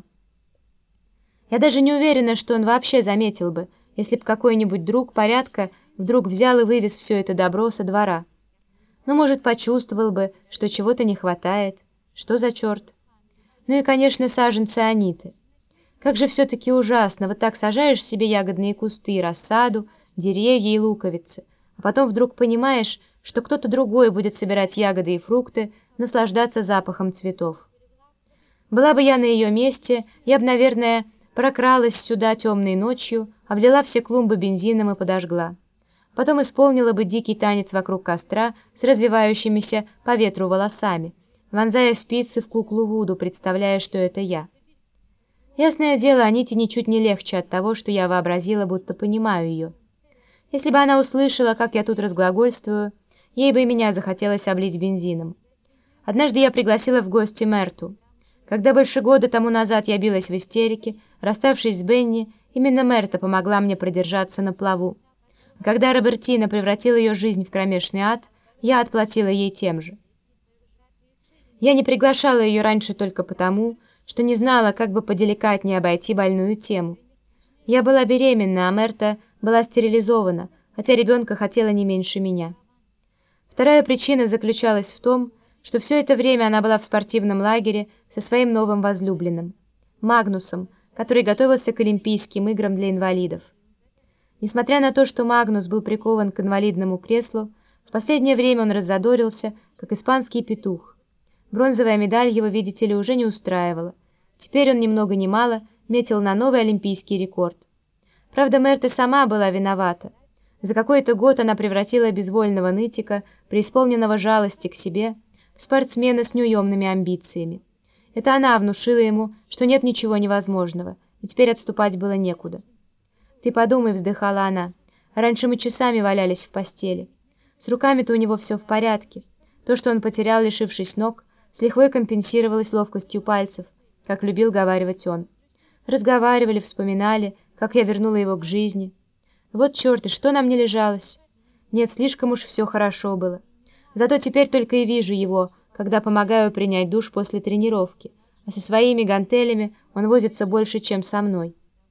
Я даже не уверена, что он вообще заметил бы, если б какой-нибудь друг порядка вдруг взял и вывез все это добро со двора. Но, может, почувствовал бы, что чего-то не хватает. Что за черт? Ну и, конечно, саженцы Аниты. Как же все-таки ужасно, вот так сажаешь себе ягодные кусты, рассаду, деревья и луковицы, а потом вдруг понимаешь, что кто-то другой будет собирать ягоды и фрукты, наслаждаться запахом цветов. Была бы я на ее месте, я бы, наверное, прокралась сюда темной ночью, облила все клумбы бензином и подожгла. Потом исполнила бы дикий танец вокруг костра с развивающимися по ветру волосами, вонзая спицы в куклу Вуду, представляя, что это я. Ясное дело, Аните ничуть не легче от того, что я вообразила, будто понимаю ее. Если бы она услышала, как я тут разглагольствую, ей бы и меня захотелось облить бензином. Однажды я пригласила в гости Мерту. Когда больше года тому назад я билась в истерике, расставшись с Бенни, именно Мерта помогла мне продержаться на плаву. А когда Робертина превратила ее жизнь в кромешный ад, я отплатила ей тем же. Я не приглашала ее раньше только потому, что не знала, как бы поделикатнее обойти больную тему. Я была беременна, а Мерта была стерилизована, хотя ребенка хотела не меньше меня. Вторая причина заключалась в том, что все это время она была в спортивном лагере со своим новым возлюбленным, Магнусом, который готовился к Олимпийским играм для инвалидов. Несмотря на то, что Магнус был прикован к инвалидному креслу, в последнее время он раззадорился, как испанский петух. Бронзовая медаль его, видите ли, уже не устраивала. Теперь он ни много ни мало метил на новый олимпийский рекорд. Правда, Мерта сама была виновата. За какой-то год она превратила безвольного нытика, преисполненного жалости к себе, в спортсмена с неуемными амбициями. Это она внушила ему, что нет ничего невозможного, и теперь отступать было некуда. «Ты подумай», — вздыхала она, — «раньше мы часами валялись в постели. С руками-то у него все в порядке. То, что он потерял, лишившись ног, с лихвой компенсировалось ловкостью пальцев как любил говаривать он. Разговаривали, вспоминали, как я вернула его к жизни. Вот черт, и что нам не лежалось? Нет, слишком уж все хорошо было. Зато теперь только и вижу его, когда помогаю принять душ после тренировки, а со своими гантелями он возится больше, чем со мной.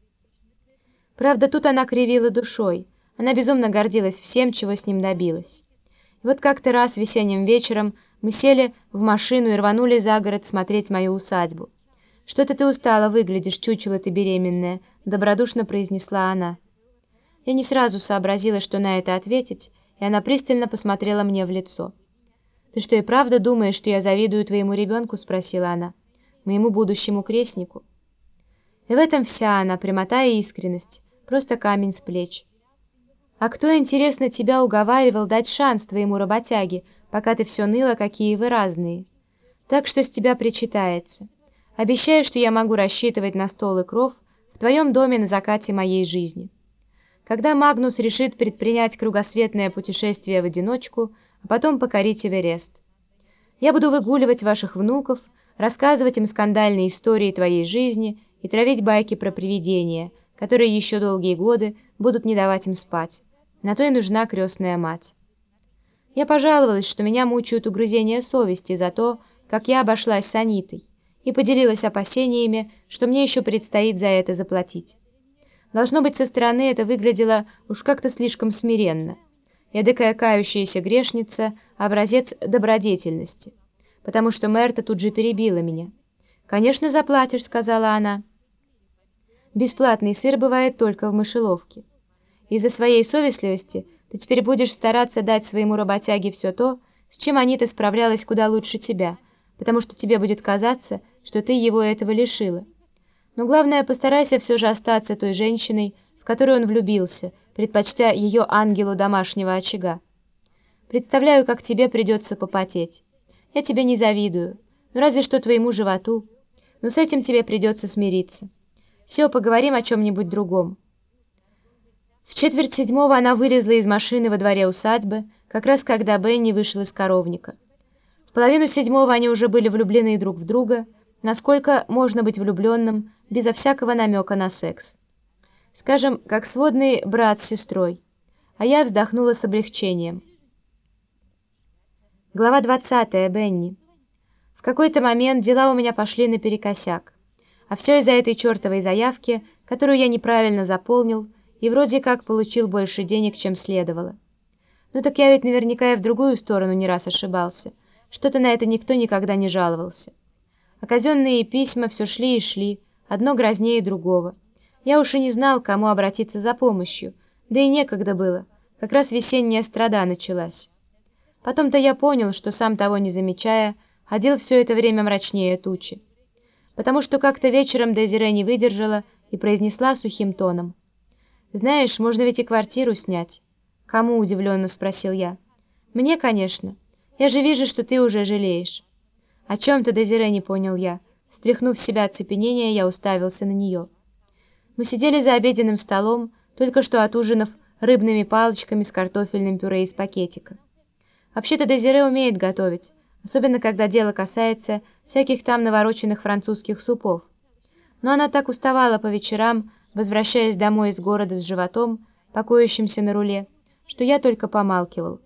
Правда, тут она кривила душой. Она безумно гордилась всем, чего с ним добилась. И вот как-то раз весенним вечером мы сели в машину и рванули за город смотреть мою усадьбу. «Что-то ты устала выглядишь, чучело ты беременная», — добродушно произнесла она. Я не сразу сообразила, что на это ответить, и она пристально посмотрела мне в лицо. «Ты что, и правда думаешь, что я завидую твоему ребенку?» — спросила она. «Моему будущему крестнику». И в этом вся она, прямота и искренность, просто камень с плеч. «А кто, интересно, тебя уговаривал дать шанс твоему работяге, пока ты все ныла, какие вы разные? Так что с тебя причитается. Обещаю, что я могу рассчитывать на стол и кров в твоем доме на закате моей жизни. Когда Магнус решит предпринять кругосветное путешествие в одиночку, а потом покорить Эверест. Я буду выгуливать ваших внуков, рассказывать им скандальные истории твоей жизни и травить байки про привидения, которые еще долгие годы будут не давать им спать. На то и нужна крестная мать». Я пожаловалась, что меня мучают угрызения совести за то, как я обошлась с Анитой, и поделилась опасениями, что мне еще предстоит за это заплатить. Должно быть, со стороны это выглядело уж как-то слишком смиренно. Эдакая кающаяся грешница — образец добродетельности, потому что Мерта тут же перебила меня. «Конечно, заплатишь», — сказала она. «Бесплатный сыр бывает только в мышеловке. Из-за своей совестливости ты теперь будешь стараться дать своему работяге все то, с чем Анита справлялась куда лучше тебя, потому что тебе будет казаться, что ты его этого лишила. Но главное, постарайся все же остаться той женщиной, в которую он влюбился, предпочтя ее ангелу домашнего очага. Представляю, как тебе придется попотеть. Я тебе не завидую, ну разве что твоему животу. Но с этим тебе придется смириться. Все, поговорим о чем-нибудь другом». В четверть седьмого она вылезла из машины во дворе усадьбы, как раз когда Бенни вышел из коровника. В половину седьмого они уже были влюблены друг в друга, насколько можно быть влюбленным безо всякого намека на секс. Скажем, как сводный брат с сестрой. А я вздохнула с облегчением. Глава двадцатая. Бенни. В какой-то момент дела у меня пошли наперекосяк. А все из-за этой чертовой заявки, которую я неправильно заполнил, и вроде как получил больше денег, чем следовало. Ну так я ведь наверняка и в другую сторону не раз ошибался. Что-то на это никто никогда не жаловался. А казенные письма все шли и шли, одно грознее другого. Я уж и не знал, к кому обратиться за помощью, да и некогда было, как раз весенняя страда началась. Потом-то я понял, что сам того не замечая, ходил все это время мрачнее тучи. Потому что как-то вечером Дезире не выдержала и произнесла сухим тоном: «Знаешь, можно ведь и квартиру снять». «Кому?» — удивленно спросил я. «Мне, конечно. Я же вижу, что ты уже жалеешь». «О чем ты, Дезире?» — не понял я. Стряхнув с себя оцепенение, я уставился на нее. Мы сидели за обеденным столом, только что отужинав рыбными палочками с картофельным пюре из пакетика. Вообще-то Дезире умеет готовить, особенно когда дело касается всяких там навороченных французских супов. Но она так уставала по вечерам, возвращаясь домой из города с животом, покоящимся на руле, что я только помалкивал.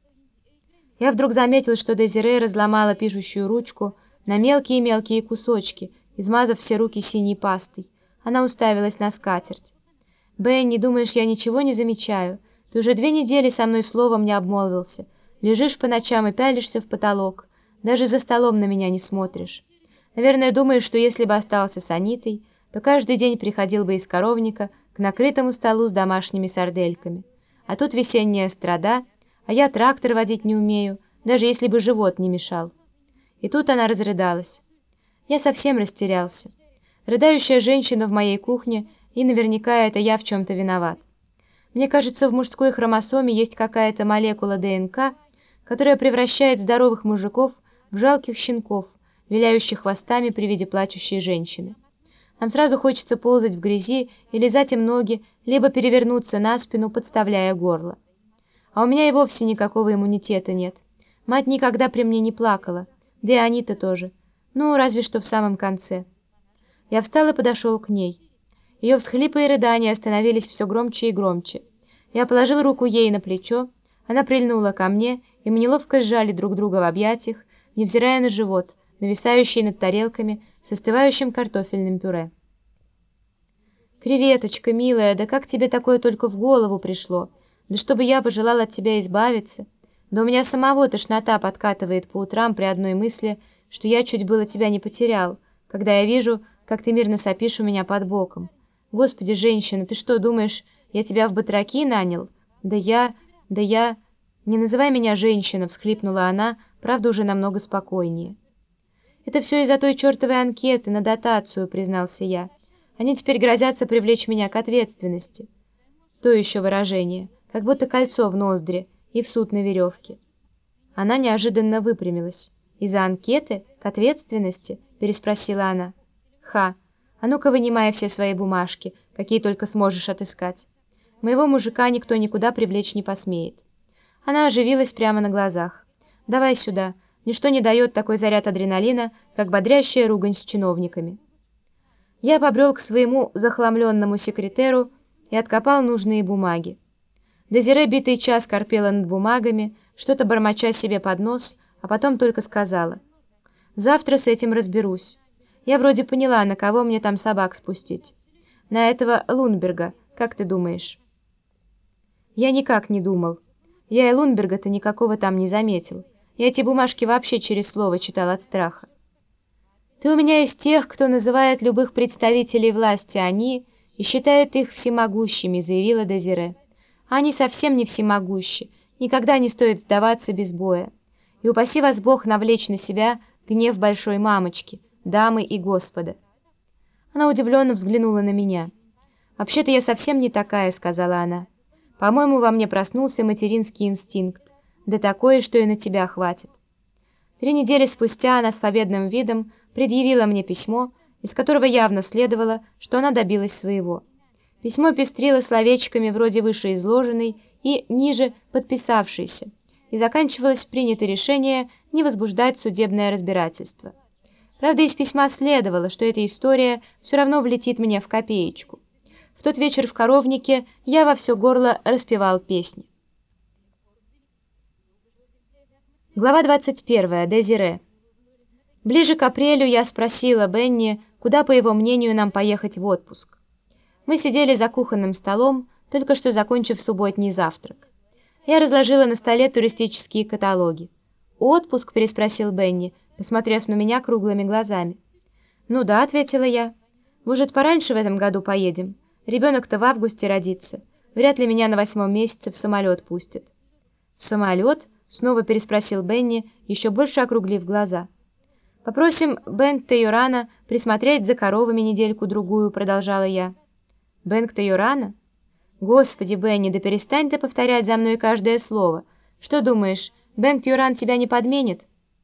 Я вдруг заметил, что Дезире разломала пишущую ручку на мелкие-мелкие кусочки, измазав все руки синей пастой. Она уставилась на скатерть. «Бенни, думаешь, я ничего не замечаю? Ты уже две недели со мной словом не обмолвился. Лежишь по ночам и пялишься в потолок. Даже за столом на меня не смотришь. Наверное, думаешь, что если бы остался с Анитой, то каждый день приходил бы из коровника к накрытому столу с домашними сардельками. А тут весенняя страда, а я трактор водить не умею, даже если бы живот не мешал». И тут она разрыдалась. Я совсем растерялся. Рыдающая женщина в моей кухне, и наверняка это я в чем-то виноват. Мне кажется, в мужской хромосоме есть какая-то молекула ДНК, которая превращает здоровых мужиков в жалких щенков, виляющих хвостами при виде плачущей женщины. Нам сразу хочется ползать в грязи и лизать им ноги, либо перевернуться на спину, подставляя горло. А у меня и вовсе никакого иммунитета нет. Мать никогда при мне не плакала, да и Анита тоже. Ну, разве что в самом конце. Я встал и подошел к ней. Ее всхлипы и рыдания становились все громче и громче. Я положил руку ей на плечо, она прильнула ко мне, и мы неловко сжали друг друга в объятиях, невзирая на живот, нависающий над тарелками с остывающим картофельным пюре. «Креветочка, милая, да как тебе такое только в голову пришло? Да чтобы я пожелал от тебя избавиться. Да у меня самого тошнота подкатывает по утрам при одной мысли, что я чуть было тебя не потерял, когда я вижу, как ты мирно сопишь у меня под боком. Господи, женщина, ты что, думаешь, я тебя в батраки нанял? Да я... да я... Не называй меня женщина», — всхлипнула она, правда, уже намного спокойнее. «Это все из-за той чертовой анкеты на дотацию», — признался я. «Они теперь грозятся привлечь меня к ответственности». То еще выражение, как будто кольцо в ноздре и в суд на веревке. Она неожиданно выпрямилась. «Из-за анкеты? К ответственности?» — переспросила она. «Ха! А ну-ка вынимай все свои бумажки, какие только сможешь отыскать. Моего мужика никто никуда привлечь не посмеет». Она оживилась прямо на глазах. «Давай сюда. Ничто не дает такой заряд адреналина, как бодрящая ругань с чиновниками». Я побрел к своему захламленному секретеру и откопал нужные бумаги. Дезире битый час корпела над бумагами, что-то бормоча себе под нос, а потом только сказала: «Завтра с этим разберусь. Я вроде поняла, на кого мне там собак спустить. На этого Лунберга, как ты думаешь?» Я никак не думал. Я и Лунберга-то никакого там не заметил. Я эти бумажки вообще через слово читал от страха. «Ты у меня из тех, кто называет любых представителей власти «они» и считает их всемогущими», — заявила Дезире. «Они совсем не всемогущи, никогда не стоит сдаваться без боя. И упаси вас Бог навлечь на себя гнев большой мамочки, дамы и господа». Она удивленно взглянула на меня. «Вообще-то я совсем не такая», — сказала она. «По-моему, во мне проснулся материнский инстинкт, да такой, что и на тебя хватит». Три недели спустя она с победным видом предъявила мне письмо, из которого явно следовало, что она добилась своего. Письмо пестрило словечками вроде вышеизложенной и ниже подписавшейся, и заканчивалось принято решение не возбуждать судебное разбирательство. Правда, из письма следовало, что эта история все равно влетит мне в копеечку. В тот вечер в коровнике я во все горло распевал песни. Глава двадцать первая. Дезире. Ближе к апрелю я спросила Бенни, куда, по его мнению, нам поехать в отпуск. Мы сидели за кухонным столом, только что закончив субботний завтрак. Я разложила на столе туристические каталоги. «Отпуск?» — переспросил Бенни, посмотрев на меня круглыми глазами. «Ну да», — ответила я. «Может, пораньше в этом году поедем? Ребенок-то в августе родится. Вряд ли меня на восьмом месяце в самолет пустят». «В самолет?» — снова переспросил Бенни, еще больше округлив глаза. «Попросим Бенгта-Юрана присмотреть за коровами недельку-другую», — продолжала я. «Бенгта-Юрана? Господи, Бенни, да перестань ты повторять за мной каждое слово. Что думаешь, Бенгт-Юран тебя не подменит?»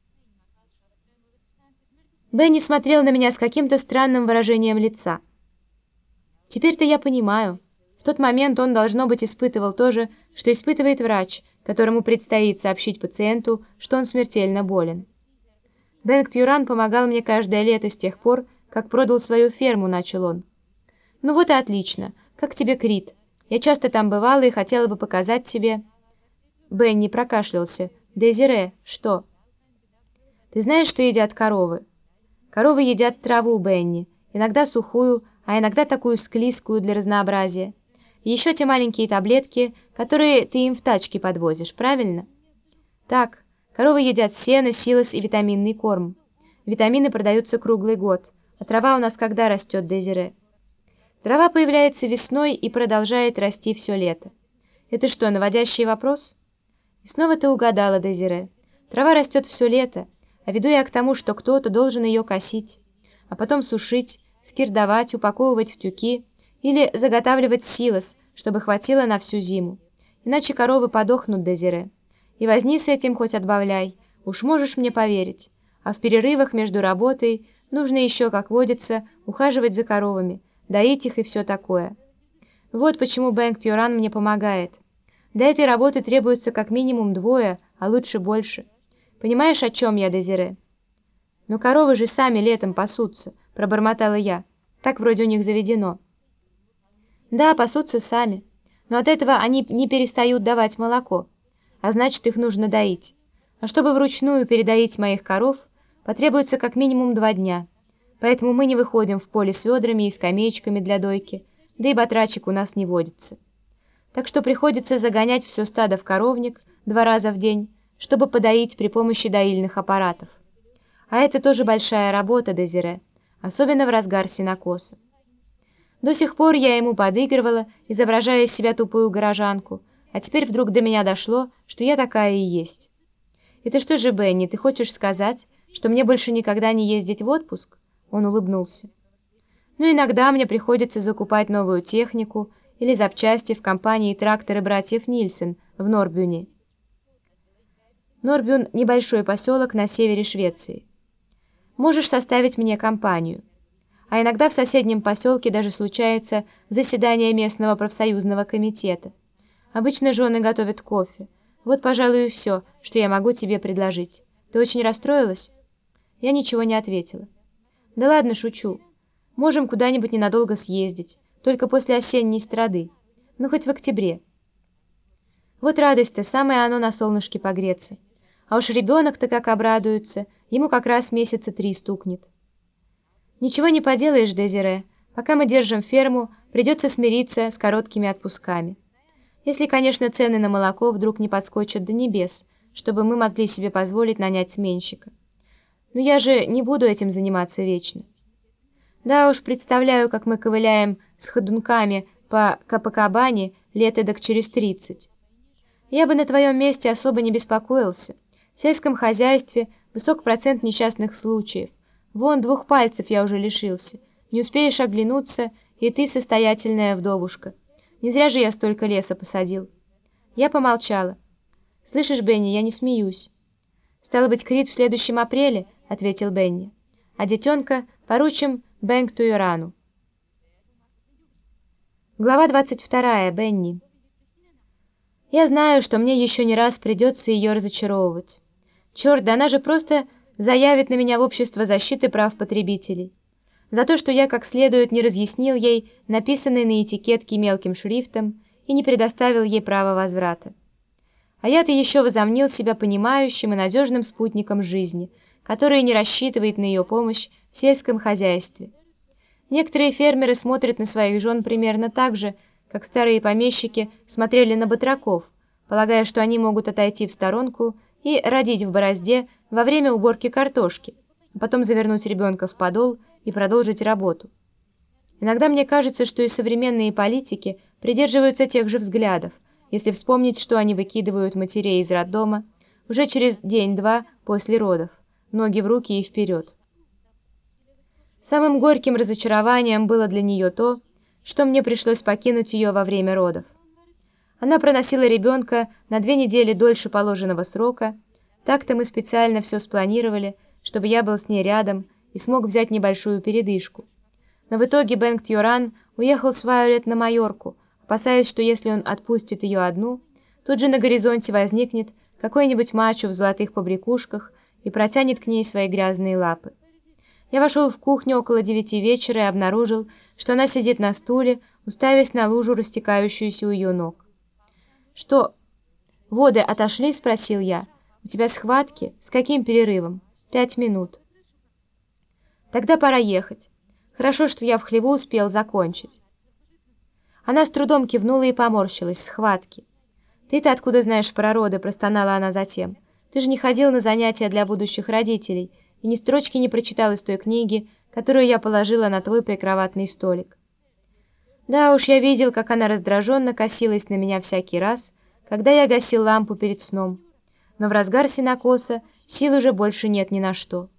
Бенни смотрел на меня с каким-то странным выражением лица. Теперь-то я понимаю. В тот момент он, должно быть, испытывал то же, что испытывает врач, которому предстоит сообщить пациенту, что он смертельно болен. «Бенгт-Юран помогал мне каждое лето с тех пор, как продал свою ферму», — начал он. «Ну вот и отлично. Как тебе Крит? Я часто там бывала и хотела бы показать тебе...» Бенни прокашлялся. «Дезире, что?» «Ты знаешь, что едят коровы?» «Коровы едят траву, Бенни, иногда сухую, а иногда такую склизкую для разнообразия. И еще те маленькие таблетки, которые ты им в тачке подвозишь, правильно?» «Так, коровы едят сено, силос и витаминный корм. Витамины продаются круглый год, а трава у нас когда растет, Дезире?» «Трава появляется весной и продолжает расти все лето. Это что, наводящий вопрос?» «И снова ты угадала, Дезире. Трава растет все лето, а веду я к тому, что кто-то должен ее косить, а потом сушить, скирдовать, упаковывать в тюки или заготавливать силос, чтобы хватило на всю зиму. Иначе коровы подохнут, Дезире. И возни с этим хоть отбавляй, уж можешь мне поверить. А в перерывах между работой нужно еще, как водится, ухаживать за коровами, доить их и все такое. Вот почему Бенгт-Юран мне помогает. Для этой работы требуется как минимум двое, а лучше больше. Понимаешь, о чем я, Дезире?» «Но коровы же сами летом пасутся», — пробормотала я. Так вроде у них заведено. Да, пасутся сами, но от этого они не перестают давать молоко, а значит, их нужно доить. А чтобы вручную передоить моих коров, потребуется как минимум два дня, поэтому мы не выходим в поле с ведрами и скамеечками для дойки, да и батрачек у нас не водится. Так что приходится загонять все стадо в коровник два раза в день, чтобы подоить при помощи доильных аппаратов. А это тоже большая работа, Дезире, особенно в разгар сенокоса. До сих пор я ему подыгрывала, изображая из себя тупую горожанку, а теперь вдруг до меня дошло, что я такая и есть. «Это что же, Бенни, ты хочешь сказать, что мне больше никогда не ездить в отпуск?» Он улыбнулся. «Ну, иногда мне приходится закупать новую технику или запчасти в компании «Тракторы братьев Нильсен» в Норбюне». Норбюн – небольшой поселок на севере Швеции. Можешь составить мне компанию. А иногда в соседнем поселке даже случается заседание местного профсоюзного комитета. Обычно жены готовят кофе. Вот, пожалуй, и все, что я могу тебе предложить. Ты очень расстроилась?» Я ничего не ответила. «Да ладно, шучу. Можем куда-нибудь ненадолго съездить, только после осенней страды. Ну, хоть в октябре. Вот радость-то, самое оно на солнышке погреться. А уж ребенок-то как обрадуется, ему как раз месяца три стукнет». «Ничего не поделаешь, Дезире. Пока мы держим ферму, придется смириться с короткими отпусками. Если, конечно, цены на молоко вдруг не подскочат до небес, чтобы мы могли себе позволить нанять сменщика. Но я же не буду этим заниматься вечно. Да уж, представляю, как мы ковыляем с ходунками по Копакабане лет эдак через тридцать. Я бы на твоем месте особо не беспокоился. В сельском хозяйстве высок процент несчастных случаев. Вон, двух пальцев я уже лишился. Не успеешь оглянуться, и ты состоятельная вдовушка. Не зря же я столько леса посадил». Я помолчала. «Слышишь, Бенни, я не смеюсь». «Стало быть, Крит в следующем апреле», — ответил Бенни. «А детенка поручим Бенгтуйорану». Глава двадцать вторая. Бенни. Я знаю, что мне еще не раз придется ее разочаровывать. Черт, да она же просто заявит на меня в общество защиты прав потребителей. За то, что я как следует не разъяснил ей написанный на этикетке мелким шрифтом и не предоставил ей права возврата. А я-то еще возомнил себя понимающим и надежным спутником жизни, который не рассчитывает на ее помощь в сельском хозяйстве. Некоторые фермеры смотрят на своих жен примерно так же, как старые помещики смотрели на батраков, полагая, что они могут отойти в сторонку и родить в борозде во время уборки картошки, а потом завернуть ребенка в подол и продолжить работу. Иногда мне кажется, что и современные политики придерживаются тех же взглядов, если вспомнить, что они выкидывают матерей из роддома уже через день-два после родов, ноги в руки и вперед. Самым горьким разочарованием было для нее то, что мне пришлось покинуть ее во время родов. Она проносила ребенка на две недели дольше положенного срока, так-то мы специально все спланировали, чтобы я был с ней рядом и смог взять небольшую передышку. Но в итоге Бенгтуйоран уехал с Вайолет на Майорку, опасаясь, что если он отпустит ее одну, тут же на горизонте возникнет какой-нибудь мачо в золотых побрякушках и протянет к ней свои грязные лапы. Я вошел в кухню около девяти вечера и обнаружил, что она сидит на стуле, уставясь на лужу, растекающуюся у ее ног. «Что, воды отошли?» — спросил я. «У тебя схватки? С каким перерывом?» «Пять минут». «Тогда пора ехать. Хорошо, что я в хлеву успел закончить». Она с трудом кивнула и поморщилась. «Схватки». «Ты-то откуда знаешь про роды?» — простонала она затем. «Ты же не ходил на занятия для будущих родителей и ни строчки не прочитал из той книги, которую я положила на твой прикроватный столик». Да уж, я видел, как она раздраженно косилась на меня всякий раз, когда я гасил лампу перед сном. Но в разгар сенокоса сил уже больше нет ни на что.